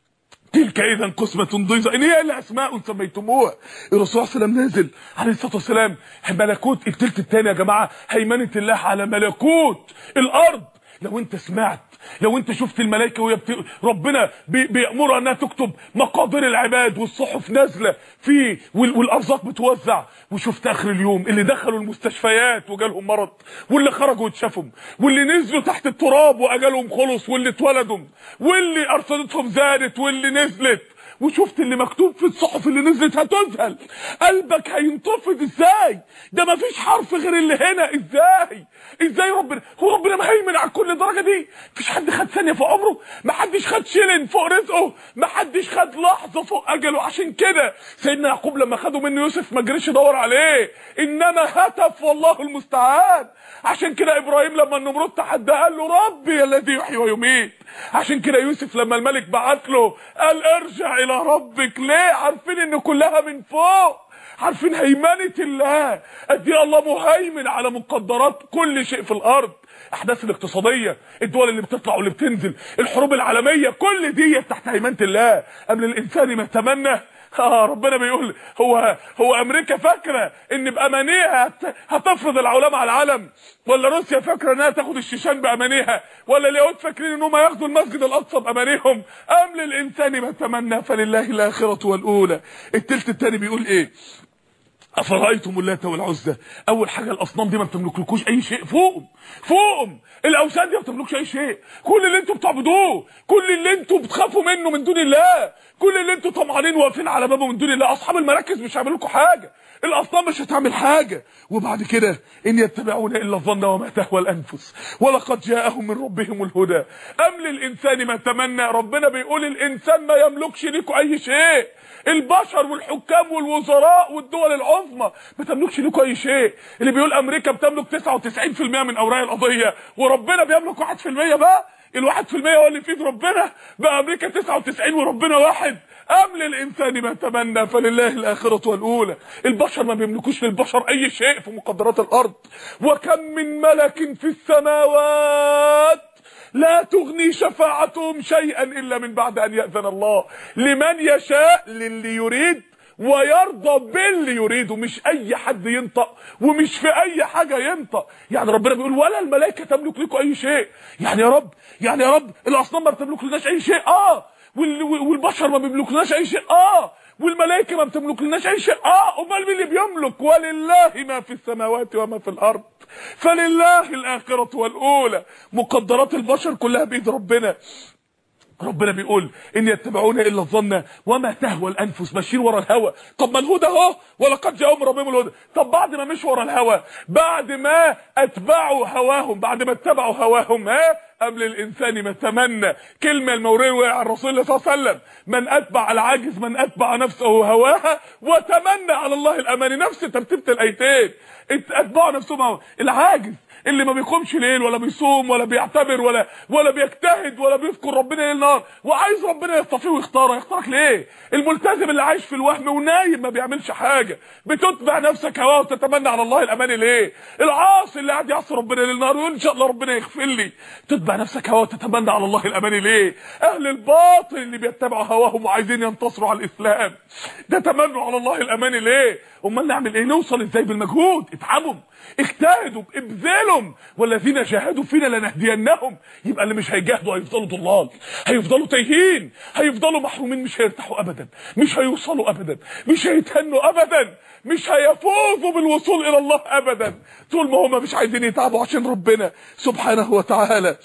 تلك اذا قسمه ضيزه، ان هي الا اسماء سميتموها. الرسول صلى الله عليه وسلم نازل عليه الصلاه والسلام ملكوت الثلث الثاني يا جماعه، هيمنه الله على ملكوت الارض. لو انت سمعت، لو انت شفت الملائكه وهي بت... ربنا بي... بيامرها انها تكتب مقادير العباد، والصحف نازله في وال... والارزاق بتوزع، وشفت اخر اليوم اللي دخلوا المستشفيات وجالهم مرض، واللي خرجوا واتشافوا، واللي نزلوا تحت التراب واجالهم خلص، واللي اتولدوا، واللي ارصدتهم زادت، واللي نزلت، وشفت اللي مكتوب في الصحف اللي نزلت، هتذهل، قلبك هينتفض. ازاي ده مفيش حرف غير اللي هنا؟ ازاي ازاي ربنا هو ربنا مهيمن على كل درجه دي؟ مفيش حد خد ثانيه في عمره، محدش خد شيلن فوق رزقه، محدش خد لحظه فوق اجله. عشان كده سيدنا يعقوب لما خدوا منه يوسف ما جريش يدور عليه، انما هتف والله المستعان. عشان كده ابراهيم لما النمرود تحدى قال له ربي الذي يحيي ويميت. عشان كده يوسف لما الملك بعت له قال ارجع الى ربك. ليه؟ عارفين ان كلها من فوق، عارفين هيمنه الله، قد ايه الله مهيمن على مقدرات كل شيء في الارض. احداث الاقتصاديه، الدول اللي بتطلع واللي بتنزل، الحروب العالميه، كل دي تحت هيمنه الله. قبل الانسان ما يتمنى، اه ربنا بيقول هو هو امريكا فاكره ان بامانيها هتفرض العولمه على العالم، ولا روسيا فاكره انها تاخد الشيشان بامانيها، ولا اليهود فاكرين انهم هياخدوا المسجد الاقصى بامانيهم؟ ام للانسان ما تمنى فلله الاخره والاولى. التلت الثاني بيقول ايه؟ افرأيتم اللات والعزى. اول حاجه الاصنام دي ما بتملكلكوش اي شيء، فوقهم فوقهم الاوثان دي ما بتملكش اي شيء. كل اللي انتوا بتعبدوه، كل اللي انتوا بتخافوا منه من دون الله، كل اللي انتوا طمعانين واقفين على بابه من دون الله، اصحاب المراكز مش هيعملوا لكم حاجه، الاصنام مش هتعمل حاجه. وبعد كده ان يتبعون الا الظن وما تهوى الانفس ولقد جاءهم من ربهم الهدى. ام للانسان ما تمنى. ربنا بيقول الانسان ما يملكش لكم اي شيء، البشر والحكام والوزراء والدول العظمى ما تملكش لكم اي شيء. اللي بيقول امريكا بتملك تسعة وتسعين في المية من اوراق القضيه، وربنا بيملك واحد في المية، بقى الواحد في المية هو اللي في ايد ربنا. بقى امريكا تسعة وتسعين وربنا واحد. ام للانسان ما تمنى فلله الاخره والاولى. البشر ما بيملكوش للبشر اي شيء في مقدرات الارض. وكم من ملك في السماوات لا تغني شفاعتهم شيئا الا من بعد ان يأذن الله لمن يشاء للي يريد ويرضى باللي يريده. مش اي حد ينطق ومش في اي حاجه ينطق. يعني ربنا بيقول ولا الملائكه تملك لكم اي شيء. يعني يا رب يعني يا رب الاصنام ما بتملك لناش اي شيء اه والبشر ما بيملك لناش اي شيء اه والملائكه ما بتملك لناش اي شيء اه امال مين اللي بيملك؟ ولله ما في السماوات وما في الارض فلله الاخره والاولى. مقدرات البشر كلها بايد ربنا. ربنا بيقول ان يتبعون الا الظن وما تهوى الانفس ماشيين ورا الهوى. طب ما الهدى اهو ولقد جاءهم ربهم الهدى. طب بعد ما مش ورا الهوى بعد ما اتبعوا هواهم بعد ما اتبعوا هواهم ها ام للانسان ما تمنى. كلمه الموريه عن رسول الله صلى الله عليه وسلم من اتبع العاجز من اتبع نفسه هواها وتمنى على الله الاماني. نفس ترتيبه الايتين. اتبعوا نفسهم العاجز اللي ما بيقومش ليل ولا بيصوم ولا بيعتبر ولا ولا بيجتهد ولا بيذكر ربنا ليل نهار وعايز ربنا يصطفيه ويختاره. يختارك ليه؟ الملتزم اللي عايش في الوهم ونايم ما بيعملش حاجه بتتبع نفسك هواه وتتمنى على الله الاماني ليه؟ العاصي اللي قاعد يعصي ربنا ليل نهار ويقول ان شاء الله ربنا يغفر لي تتبع نفسك هواه وتتمنى على الله الاماني ليه؟ اهل الباطل اللي بيتبعوا هواهم وعايزين ينتصروا على الاسلام ده تمنوا على الله الاماني ليه؟ امال نعمل ايه؟ نوصل ازاي؟ بالمجهود. اتعبوا اجتهدوا ابذلوا والذين جاهدوا فينا لنهدينهم. يبقى اللي مش هيجاهدوا هيفضلوا ضلال هيفضلوا تايهين هيفضلوا محرومين مش هيرتاحوا ابدا مش هيوصلوا ابدا مش هيتهنوا ابدا مش هيفوزوا بالوصول الى الله ابدا طول ما هم مش عايزين يتعبوا عشان ربنا سبحانه وتعالى.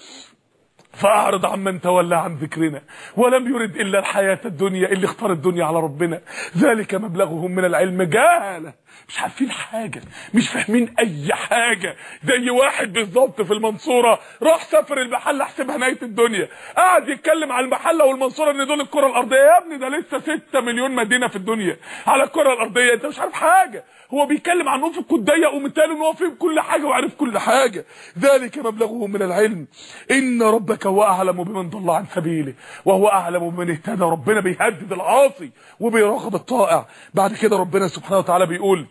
فاعرض عمن تولى عن ذكرنا ولم يرد الا الحياه الدنيا. اللي اختار الدنيا على ربنا ذلك مبلغهم من العلم جهله مش عارفين حاجه مش فاهمين اي حاجه. زي واحد بالظبط في المنصوره راح سافر المحله حسبها نهايه الدنيا قاعد يتكلم على المحله والمنصوره ان دول الكره الارضيه. يا ابني ده لسه ستة مليون مدينه في الدنيا على الكره الارضيه. انت مش عارف حاجه. هو بيتكلم عن افق الضيق ومثاله ان هو فهم كل حاجه وعارف كل حاجه. ذلك مبلغهم من العلم ان ربك هو اعلم بمن ضل عن سبيله وهو اعلم بمن اهتدى. ربنا بيهدد العاصي وبيراقب الطائع. بعد كده ربنا سبحانه وتعالى بيقول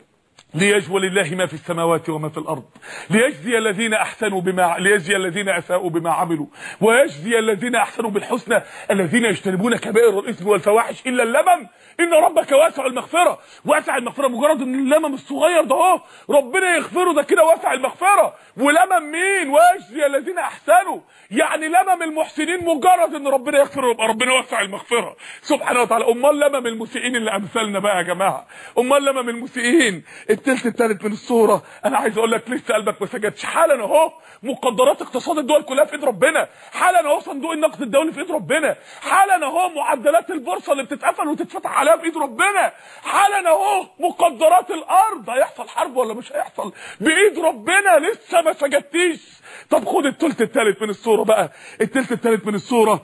ليجزي لله ما في السماوات وما في الارض ليجزي الذين احسنوا بما ليجزي الذين اساءوا بما عملوا ويجزي الذين احسنوا بالحسنى الذين يجتنبون كبائر الاثم والفواحش الا اللمم ان ربك واسع المغفره. واسع المغفره مجرد ان اللمم الصغير ده اهو ربنا يغفره ده كده واسع المغفره. ولمم مين؟ ويجزي الذين احسنوا يعني لمم المحسنين مجرد ان ربنا يغفر يبقى ربنا واسع المغفره سبحانه وتعالى. امال لمم المسيئين اللي امثالنا بقى يا جماعه؟ امال لمم المسيئين؟ الثلث الثالث من الصوره انا عايز اقول لك لسه قلبك ما سجدش. حالا اهو مقدرات اقتصاد الدول كلها في ايد ربنا. حالا اهو صندوق النقد الدولي في ايد ربنا. حالا اهو معدلات البورصه اللي بتتقفل وتتفتح عليها في ايد ربنا. حالا اهو مقدرات الارض هيحصل حرب ولا مش هيحصل بايد ربنا. لسه ما سجدتيش. طب خد الثلث الثالث من الصوره بقى. الثلث الثالث من الصوره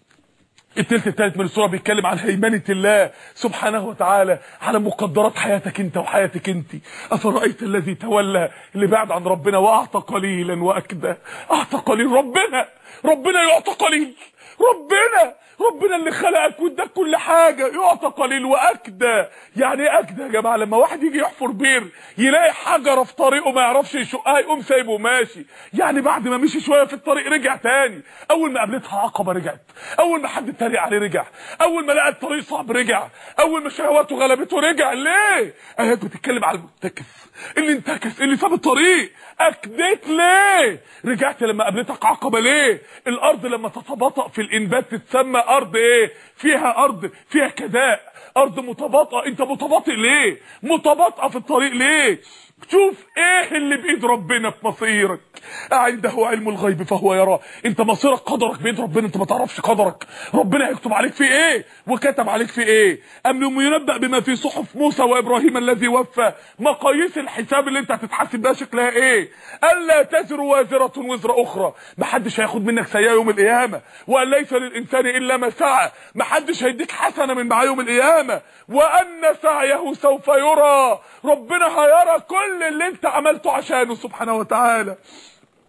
الثلث الثالث من السوره بيتكلم عن هيمنه الله سبحانه وتعالى على مقدرات حياتك انت وحياتك انت. افرايت الذي تولى اللي بعد عن ربنا واعطى قليلا واكدى. اعطى قليل. ربنا ربنا يعطى قليل. ربنا ربنا اللي خلقك واداك كل حاجه يعطى قليل واكدى. يعني ايه اكدى يا جماعه؟ لما واحد يجي يحفر بير يلاقي حجره في طريقه ما يعرفش يشقها يقوم سايبه وماشي. يعني بعد ما مشي شويه في الطريق رجع تاني. اول ما قابلتها عقبه رجعت. اول ما حد اتريق عليه رجع. اول ما لقى الطريق صعب رجع. اول ما شهواته غلبته رجع. ليه؟ ايات بتتكلم على المنتكس اللي انتكس اللي ساب الطريق. اكدت ليه؟ رجعت لما قابلتك عقبه ليه؟ الارض لما تتباطأ في الانبات تتسمى ارض ايه؟ فيها ارض فيها كداء. ارض متباطئه. انت متباطئ ليه؟ متباطئه في الطريق ليه؟ شوف ايه اللي بايد ربنا في مصيرك. عنده علم الغيب فهو يرى. انت مصيرك قدرك بايد ربنا. انت ما تعرفش قدرك ربنا هيكتب عليك في ايه وكتب عليك في ايه. ام لم ينبأ بما في صحف موسى وابراهيم الذي وفى. مقاييس الحساب اللي انت هتتحاسب بها شكلها ايه؟ الا تزر وازره وزر اخرى. محدش هياخد منك سيئه يوم القيامه. وان ليس للانسان الا ما سعى. محدش هيديك حسنه من معاه يوم القيامه. وان سعيه سوف يرى. ربنا هيرى كل اللي انت عملته عشانه سبحانه وتعالى.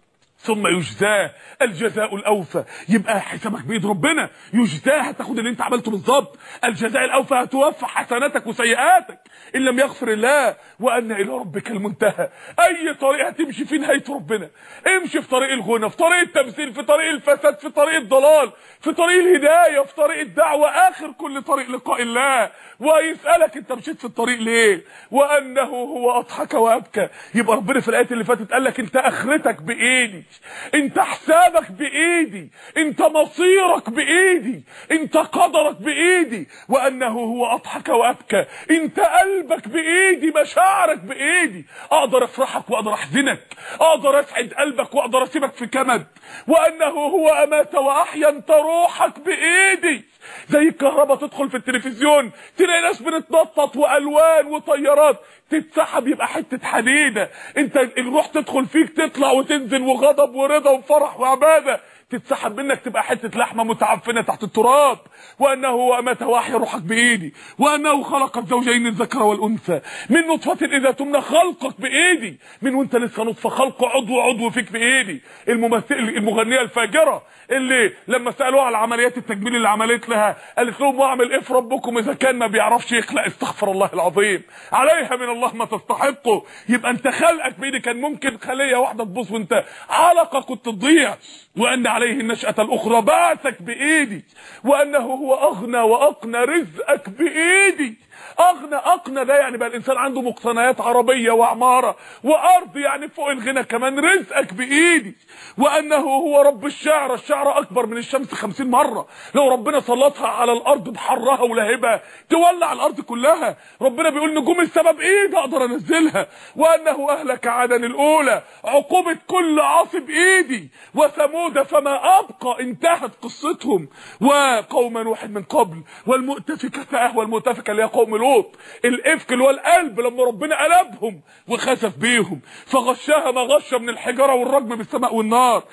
ثم يجزاه الجزاء الاوفى. يبقى حسابك بايد ربنا، يجزاه هتاخد اللي انت عملته بالظبط، الجزاء الاوفى هتوفى حسناتك وسيئاتك ان لم يغفر الله، وان الى ربك المنتهى. اي طريق هتمشي في نهايه ربنا، امشي في طريق الغنى، في طريق التمثيل، في طريق الفساد، في طريق الضلال، في طريق الهدايه، في طريق الدعوه، اخر كل طريق لقاء الله، ويسالك انت مشيت في الطريق ليه؟ وانه هو اضحك وابكى. يبقى ربنا في الايات اللي فاتت قال لك انت اخرتك بايدي، انت حسابك بايدي، انت مصيرك بايدي، انت قدرك بايدي، وانه هو اضحك وابكى. انت قلبك بايدي، مشاعرك بايدي، اقدر افرحك واقدر احزنك، اقدر اسعد قلبك واقدر اسيبك في كمد، وانه هو امات واحيا. انت روحك بايدي. زي الكهرباء تدخل في التلفزيون تلاقي ناس بتتنطط والوان وطيارات، تتسحب يبقى حته حديده، انت الروح تدخل فيك تطلع وتنزل، وغضب ورضا وفرح وعباده، تتسحب منك تبقى حته لحمه متعفنه تحت التراب. وانه هو امات واحيا، روحك بايدي. وانه خلق الزوجين الذكر والانثى من نطفه اذا تمنى، خلقك بايدي، من وانت لسه نطفه، خلق عضو عضو فيك بايدي. الممثل المغنيه الفاجره اللي لما سالوها على عمليات التجميل اللي عملت لها، قالت لهم واعمل ايه في ربكم اذا كان ما بيعرفش يخلق؟ استغفر الله العظيم، عليها من الله ما تستحقه. يبقى انت خلقك بايدي، كان ممكن خليه واحده تبوظ وانت علقه كنت تضيع. وان عليه النشأة الاخرى، بعثك بايدي. وانه هو اغنى واقنى، رزقك بايدي. اغنى اقنى ده يعني بقى الانسان عنده مقتنيات عربيه وعماره وارض، يعني فوق الغنى كمان، رزقك بايدي. وانه هو رب الشعر، الشعر اكبر من الشمس خمسين مره، لو ربنا سلطها على الارض بحرها ولهبها تولع الارض كلها. ربنا بيقول نجوم السماء بايدي اقدر انزلها. وانه اهلك عادا الاولى، عقوبه كل عاصي بايدي. وثمود فما ابقى، انتهت قصتهم. وقوم نوح من قبل، والمؤتفكه اهوى، المؤتفكه اللي هي قوم لوط، الافك اللي هو القلب لما ربنا قلبهم وخسف بيهم، فغشاها ما غش من الحجاره والرجم بالسماء والنار.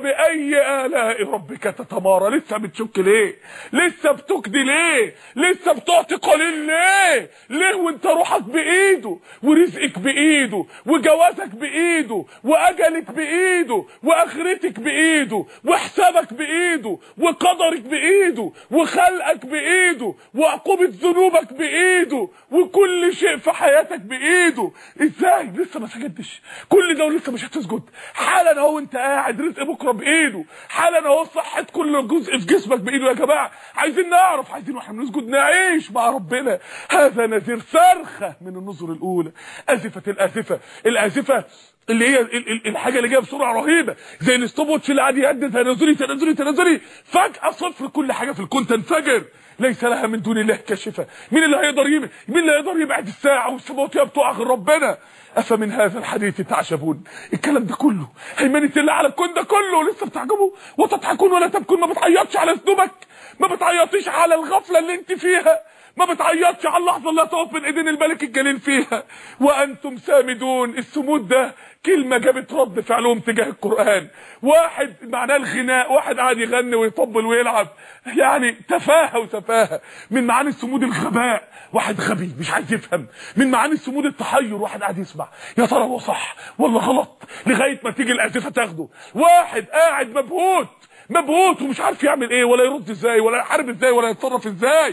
فبأي آلاء ربك تتمارى؟ لسه بتشك ليه؟ لسه بتكدي ليه؟ لسه بتعطي قليل ليه؟ ليه وانت روحك بايده، ورزقك بايده، وجوازك بايده، واجلك بايده، واخرتك بايده، وحسابك بايده، وقدرك بايده، وخلقك بايده، وعقوبة ذنوبك بايده، وكل شيء في حياتك بايده. ازاي لسه ما سجدتش؟ كل ده ولسه مش هتسجد؟ حالا اهو انت قاعد، رزق بكره بايده، حالا اهو صحه كل جزء في جسمك بايده. يا جماعه عايزين نعرف، عايزين واحنا بنسجد نعيش مع ربنا. هذا نذير، صرخه من النذر الاولى. ازفت الازفه، الازفه اللي هي الحاجه اللي جايه بسرعه رهيبه، زي الستوب واتش اللي قاعد يهدد تنازلي تنازلي تنازلي، فجاه صفر، كل حاجه في الكون تنفجر، ليس لها من دون الله كاشفه. مين اللي هيقدر يبعد؟ مين اللي هيقدر يبعد الساعه والسماوات بتوع غير ربنا؟ افمن هذا الحديث تعجبون؟ الكلام ده كله، هيمنه الله على الكون ده كله، لسه بتعجبوا وتضحكون ولا تبكون؟ ما بتعيطش على ذنوبك؟ ما بتعيطيش على الغفله اللي انت فيها؟ ما بتعيطش على اللحظه اللي هتقف من ايدين الملك الجليل فيها وانتم سامدون؟ السمود ده كلمه جابت رد فعلهم تجاه القران. واحد معناه الغناء، واحد قاعد يغني ويطبل ويلعب، يعني تفاهه وسفاهه. من معاني السمود الغباء، واحد غبي مش عايز يفهم. من معاني السمود التحير، واحد قاعد يسمع يا ترى هو صح ولا غلط، لغايه ما تيجي الازفه تاخده. واحد قاعد مبهوت مبهوت ومش عارف يعمل ايه، ولا يرد ازاي، ولا يحارب ازاي، ولا يتصرف ازاي.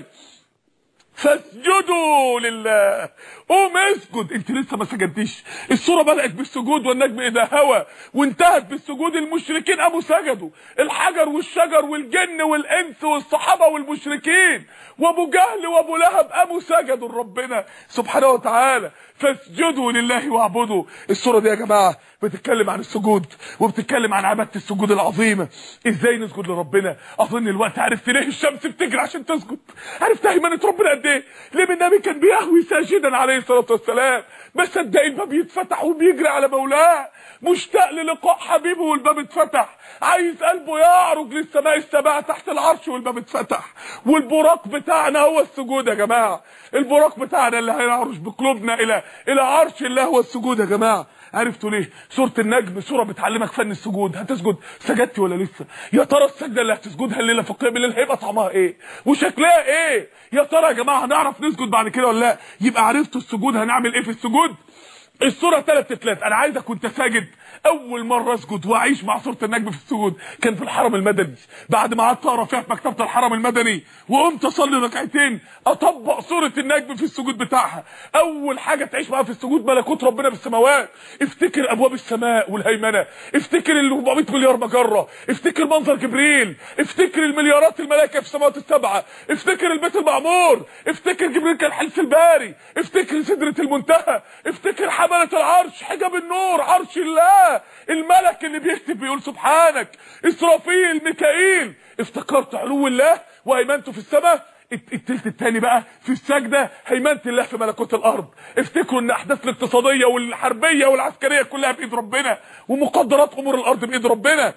فاسجدوا لله، قوم اسجد. انت لسه ما سجدتيش. السوره بدات بالسجود والنجم اذا هوى، وانتهت بالسجود. المشركين قاموا سجدوا، الحجر والشجر والجن والانس والصحابه والمشركين وابو جهل وابو لهب قاموا سجدوا لربنا سبحانه وتعالى. فاسجدوا لله واعبدوا. السوره دي يا جماعه بتتكلم عن السجود، وبتتكلم عن عباده السجود العظيمه. ازاي نسجد لربنا؟ اظن الوقت عرفت ليه الشمس بتجري عشان تسجد، عرفت هيمنه ربنا قد ايه، ليه النبي كان بيهوي ساجدا عليه الصلاه والسلام، بس صدق الباب يتفتح وبيجري على مولاه، مشتاق للقاء حبيبه والباب اتفتح، عايز قلبه يعرج للسماء السبع تحت العرش والباب اتفتح. والبراق بتاعنا هو السجود يا جماعه، البراق بتاعنا اللي هيعرج بقلوبنا الى الى عرش الله هو السجود يا جماعه. عرفتوا ليه؟ سوره النجم سوره بتعلمك فن السجود. هتسجد؟ سجدتي ولا لسه؟ يا ترى السجده اللي هتسجدها الليله في قيام الليل هيبقى طعمها ايه وشكلها ايه؟ يا ترى يا جماعه هنعرف نسجد بعد كده ولا لا؟ يبقى عرفتوا السجود هنعمل ايه في السجود. السوره ثلاث تلات. انا عايزك وانت ساجد اول مره اسجد واعيش مع سوره النجم في السجود كان في الحرم المدني، بعد ما قعدت اقرا فيها في مكتبه الحرم المدني وقمت اصلي ركعتين اطبق سوره النجم في السجود بتاعها. اول حاجه تعيش معاها في السجود ملكوت ربنا بالسماوات، افتكر ابواب السماء والهيمنه، افتكر ال أربعمائة مليار مجره، افتكر منظر جبريل، افتكر المليارات الملائكه في السماوات السبعه، افتكر البيت المعمور، افتكر جبريل كان حلف الباري، افتكر سدره المنتهى، افتكر حمله العرش، حجاب النور، عرش الله، الملك اللي بيكتب بيقول سبحانك، اسرافيل، ميكائيل، افتكرت علو الله وهيمنته في السماء. التلت التاني بقى في السجده هيمنه الله في ملكوت الارض، افتكروا ان الاحداث الاقتصاديه والحربيه والعسكريه كلها بايد ربنا، ومقدرات امور الارض بايد ربنا.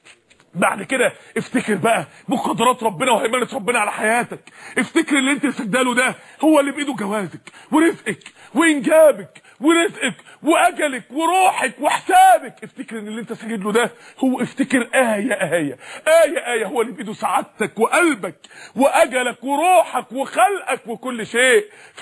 بعد كده افتكر بقى مقدرات ربنا وهيمنه ربنا على حياتك، افتكر اللي انت سجداله ده هو اللي بايده جوازك ورزقك وانجابك ورزقك واجلك وروحك وحسابك، افتكر ان اللي انت ساجد له ده هو، افتكر ايه ايه ايه ايه هو اللي بايده سعادتك وقلبك واجلك وروحك وخلقك وكل شيء.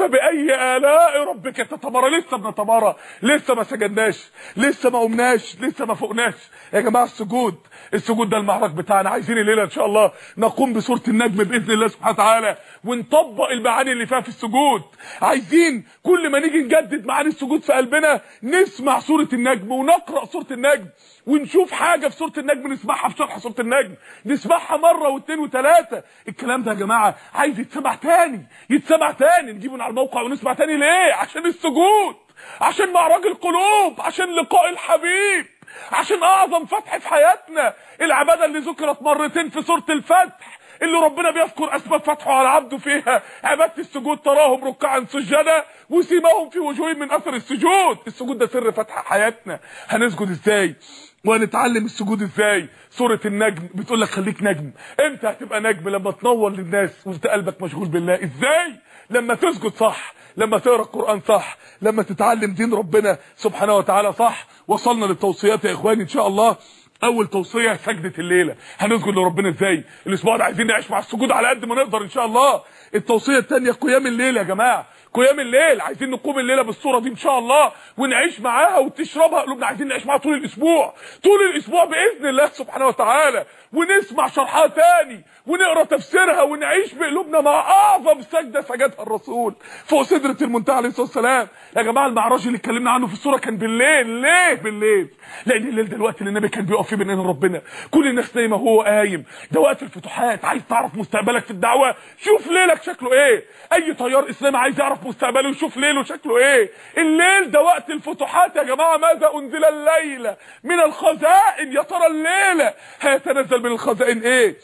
فباي الاء ربك تتمارى؟ لسه بنتمارى، لسه ما سجدناش، لسه ما قمناش، لسه ما فوقناش. يا جماعه السجود السجود ده المعركه بتاعنا، عايزين الليله ان شاء الله نقوم بسوره النجم باذن الله سبحانه وتعالى ونطبق المعاني اللي فيها في السجود. عايزين كل ما نيجي نجدد معاني السجود في قلبنا نسمع سوره النجم ونقرا سوره النجم ونشوف حاجه في سوره النجم نسمعها في شرح سوره النجم، نسمعها مره واثنين وثلاثه. الكلام ده يا جماعه عايز يتسمع تاني، يتسمع تاني، نجيبه على الموقع ونسمع تاني. ليه؟ عشان السجود، عشان معراج القلوب، عشان لقاء الحبيب، عشان اعظم فتح في حياتنا، العباده اللي ذكرت مرتين في سوره الفتح اللي ربنا بيذكر اسباب فتحه على عبده فيها، عباده السجود، تراهم ركعا سجدا وسيماهم في وجوههم من اثر السجود. السجود ده سر فتح حياتنا. هنسجد ازاي وهنتعلم السجود ازاي؟ سوره النجم بتقول لك خليك نجم. امتى هتبقى نجم؟ لما تنور للناس وانت قلبك مشغول بالله. ازاي؟ لما تسجد صح، لما تقرا القران صح، لما تتعلم دين ربنا سبحانه وتعالى صح. وصلنا للتوصيات يا اخواني ان شاء الله. اول توصيه سجده الليله، هنسجد لربنا ازاي؟ الاسبوع ده عايزين نعيش مع السجود على قد ما نقدر ان شاء الله. التوصيه الثانيه قيام الليل يا جماعه، قيام الليل، عايزين نقوم الليله بالصوره دي ان شاء الله ونعيش معاها وتشربها قلوبنا. عايزين نعيش معاها طول الاسبوع، طول الاسبوع باذن الله سبحانه وتعالى، ونسمع شرحها تاني ونقرا تفسيرها ونعيش بقلوبنا مع اعظم سجده سجدها الرسول فوق سدره المنتهى عليه الصلاه والسلام. يا جماعه المعراج اللي اتكلمنا عنه في السوره كان بالليل. ليه بالليل؟ لان الليل ده الوقت اللي النبي كان بيقف فيه بين ايدين ربنا، كل الناس نايمه وهو قايم. ده وقت الفتوحات. عايز تعرف مستقبلك في الدعوه؟ شوف ليلك شكله ايه. اي تيار اسلامي عايز يعرف مستقبله يشوف ليله شكله ايه. الليل ده وقت الفتوحات يا جماعه. ماذا انزل الليله من الخزائن؟ يا ترى الليله هيتنزل من الخزائن ايه؟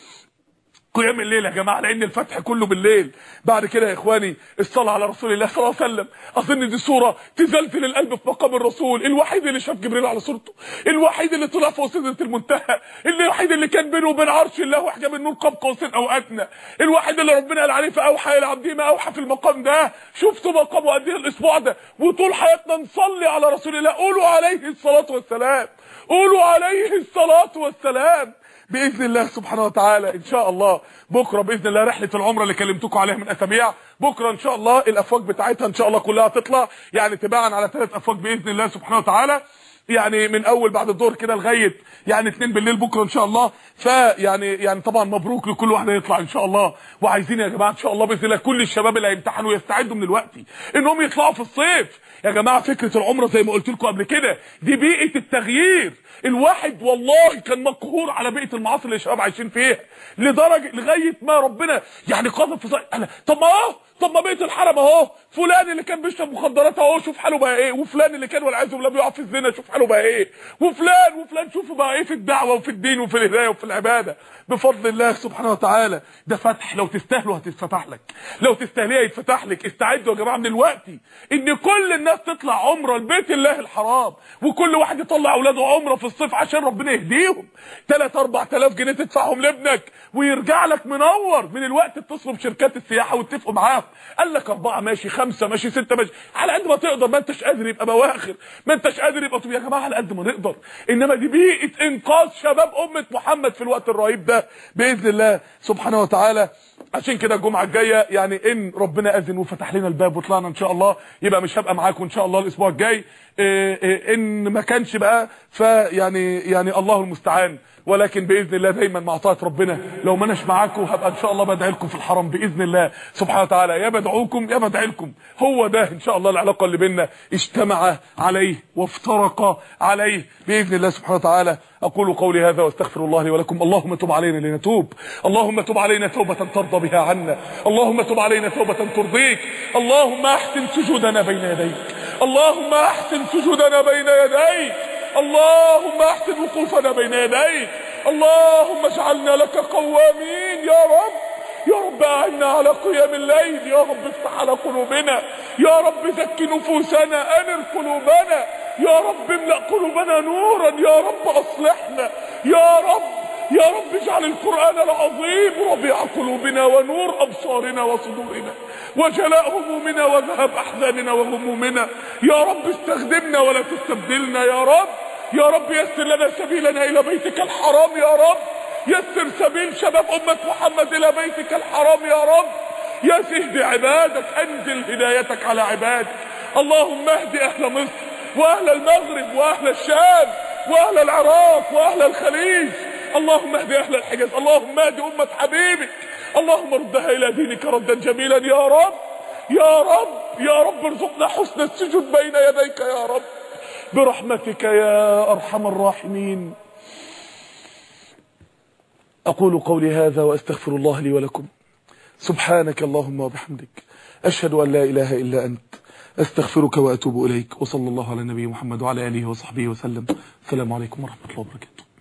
قيام الليل يا جماعه، لان الفتح كله بالليل. بعد كده يا اخواني الصلاه على رسول الله صلى الله عليه وسلم. اظن دي صوره تزلزل القلب في مقام الرسول، الوحيد اللي شاف جبريل على صورته، الوحيد اللي طلع فوق سدره المنتهى، الوحيد اللي كان بينه وبين عرش الله وحجاب النور قاب قوسين او ادنى، الوحيد اللي ربنا قال عليه فاوحى الى عبده ما اوحى في المقام ده. شفتوا مقامه قد ايه الاسبوع ده؟ وطول حياتنا نصلي على رسول الله. قولوا عليه الصلاه والسلام، قولوا عليه الصلاه والسلام باذن الله سبحانه وتعالى. ان شاء الله بكره باذن الله رحله العمره اللي كلمتكم عليها من اسابيع، بكره ان شاء الله الافواج بتاعتها ان شاء الله كلها تطلع، يعني تباعا على ثلاث افواج باذن الله سبحانه وتعالى، يعني من اول بعد الظهر كده لغايه يعني اتنين بالليل بكره ان شاء الله. فيعني يعني طبعا مبروك لكل واحد يطلع ان شاء الله. وعايزين يا جماعه ان شاء الله باذن الله كل الشباب اللي هيمتحنوا يستعدوا من الوقت انهم يطلعوا في الصيف. يا جماعه فكره العمره زي ما قلت لكم قبل كده دي بيئه التغيير. الواحد والله كان مقهور على بيئه المعاصي اللي الشباب عايشين فيها، لدرجه لغايه ما ربنا يعني قذف في صي... طب ما اهو، طب ما بيئه الحرم اهو، فلان اللي كان بيشرب مخدرات اهو شوف حاله بقى ايه، وفلان اللي كان والعياذ بالله بيقع في الزنا شوف حاله بقى ايه، وفلان وفلان شوفوا بقى ايه في الدعوه وفي الدين وفي الهدايه وفي العباده بفضل الله سبحانه وتعالى. ده فتح، لو تستاهلوا هتتفتح لك، لو تستاهليه يتفتح لك. استعدوا يا جماعه من الوقت ان كل الناس تطلع عمره لبيت الله الحرام، وكل واحد يطلع اولاده عمره في الصيف عشان ربنا يهديهم. ثلاثة أربعة آلاف جنيه تدفعهم لابنك ويرجع لك منور. من الوقت اتصلوا بشركات السياحه واتفقوا معاهم، قال لك اربعه ماشي، خمسه ماشي، سته ماشي، على قد ما تقدر. ما انتش قادر يبقى بواخر، ما انتش قادر يبقى طب يا جماعه على قد ما نقدر. انما دي بيئه انقاذ شباب امه محمد في الوقت الرهيب ده باذن الله سبحانه وتعالى. عشان كده الجمعه الجايه يعني ان ربنا اذن وفتح لنا الباب وطلعنا ان شاء الله يبقى مش هبقى معاكم ان شاء الله الاسبوع الجاي. إيه إيه ان ما كانش بقى فيعني يعني الله المستعان، ولكن باذن الله دايما مع طاعه ربنا. لو ما اناش معاكم هبقى ان شاء الله بدعي لكم في الحرم باذن الله سبحانه وتعالى، يا بدعوكم يا بدعي لكم. هو ده ان شاء الله العلاقه اللي بيننا، اجتمع عليه وافترق عليه باذن الله سبحانه وتعالى. اقول قولي هذا واستغفر الله لي ولكم. اللهم تب علينا لنتوب، اللهم تب علينا توبه ترضى بها عنا، اللهم تب علينا توبه ترضيك. اللهم احسن سجودنا بين يديك، اللهم احسن سجودنا بين يديك، اللهم احسن وقوفنا بين يديك، اللهم اجعلنا لك قوامين يا رب. يا رب اعنا على قيام الليل، يا رب افتح على قلوبنا، يا رب زكي نفوسنا، انر قلوبنا، يا رب املأ قلوبنا نورا، يا رب اصلحنا، يا رب يا رب اجعل القرآن العظيم ربيع قلوبنا ونور ابصارنا وصدورنا وجلاء همومنا وذهب احزاننا وغمومنا. يا رب استخدمنا ولا تستبدلنا يا رب. يا رب يسر لنا سبيلنا الى بيتك الحرام يا رب، يسر سبيل شباب امة محمد الى بيتك الحرام يا رب. يا سهد عبادك، انزل هدايتك على عبادك. اللهم اهد اهل مصر واهل المغرب واهل الشام واهل العراق واهل الخليج. اللهم اهد اهل الحجاز، اللهم اهد امة حبيبك، اللهم ردها الى دينك ردا جميلا يا رب. يا رب يا رب ارزقنا حسن السجود بين يديك يا رب برحمتك يا ارحم الراحمين. اقول قولي هذا واستغفر الله لي ولكم. سبحانك اللهم وبحمدك، اشهد ان لا اله الا انت، استغفرك واتوب اليك. وصلى الله على النبي محمد وعلى اله وصحبه وسلم. السلام عليكم ورحمه الله وبركاته.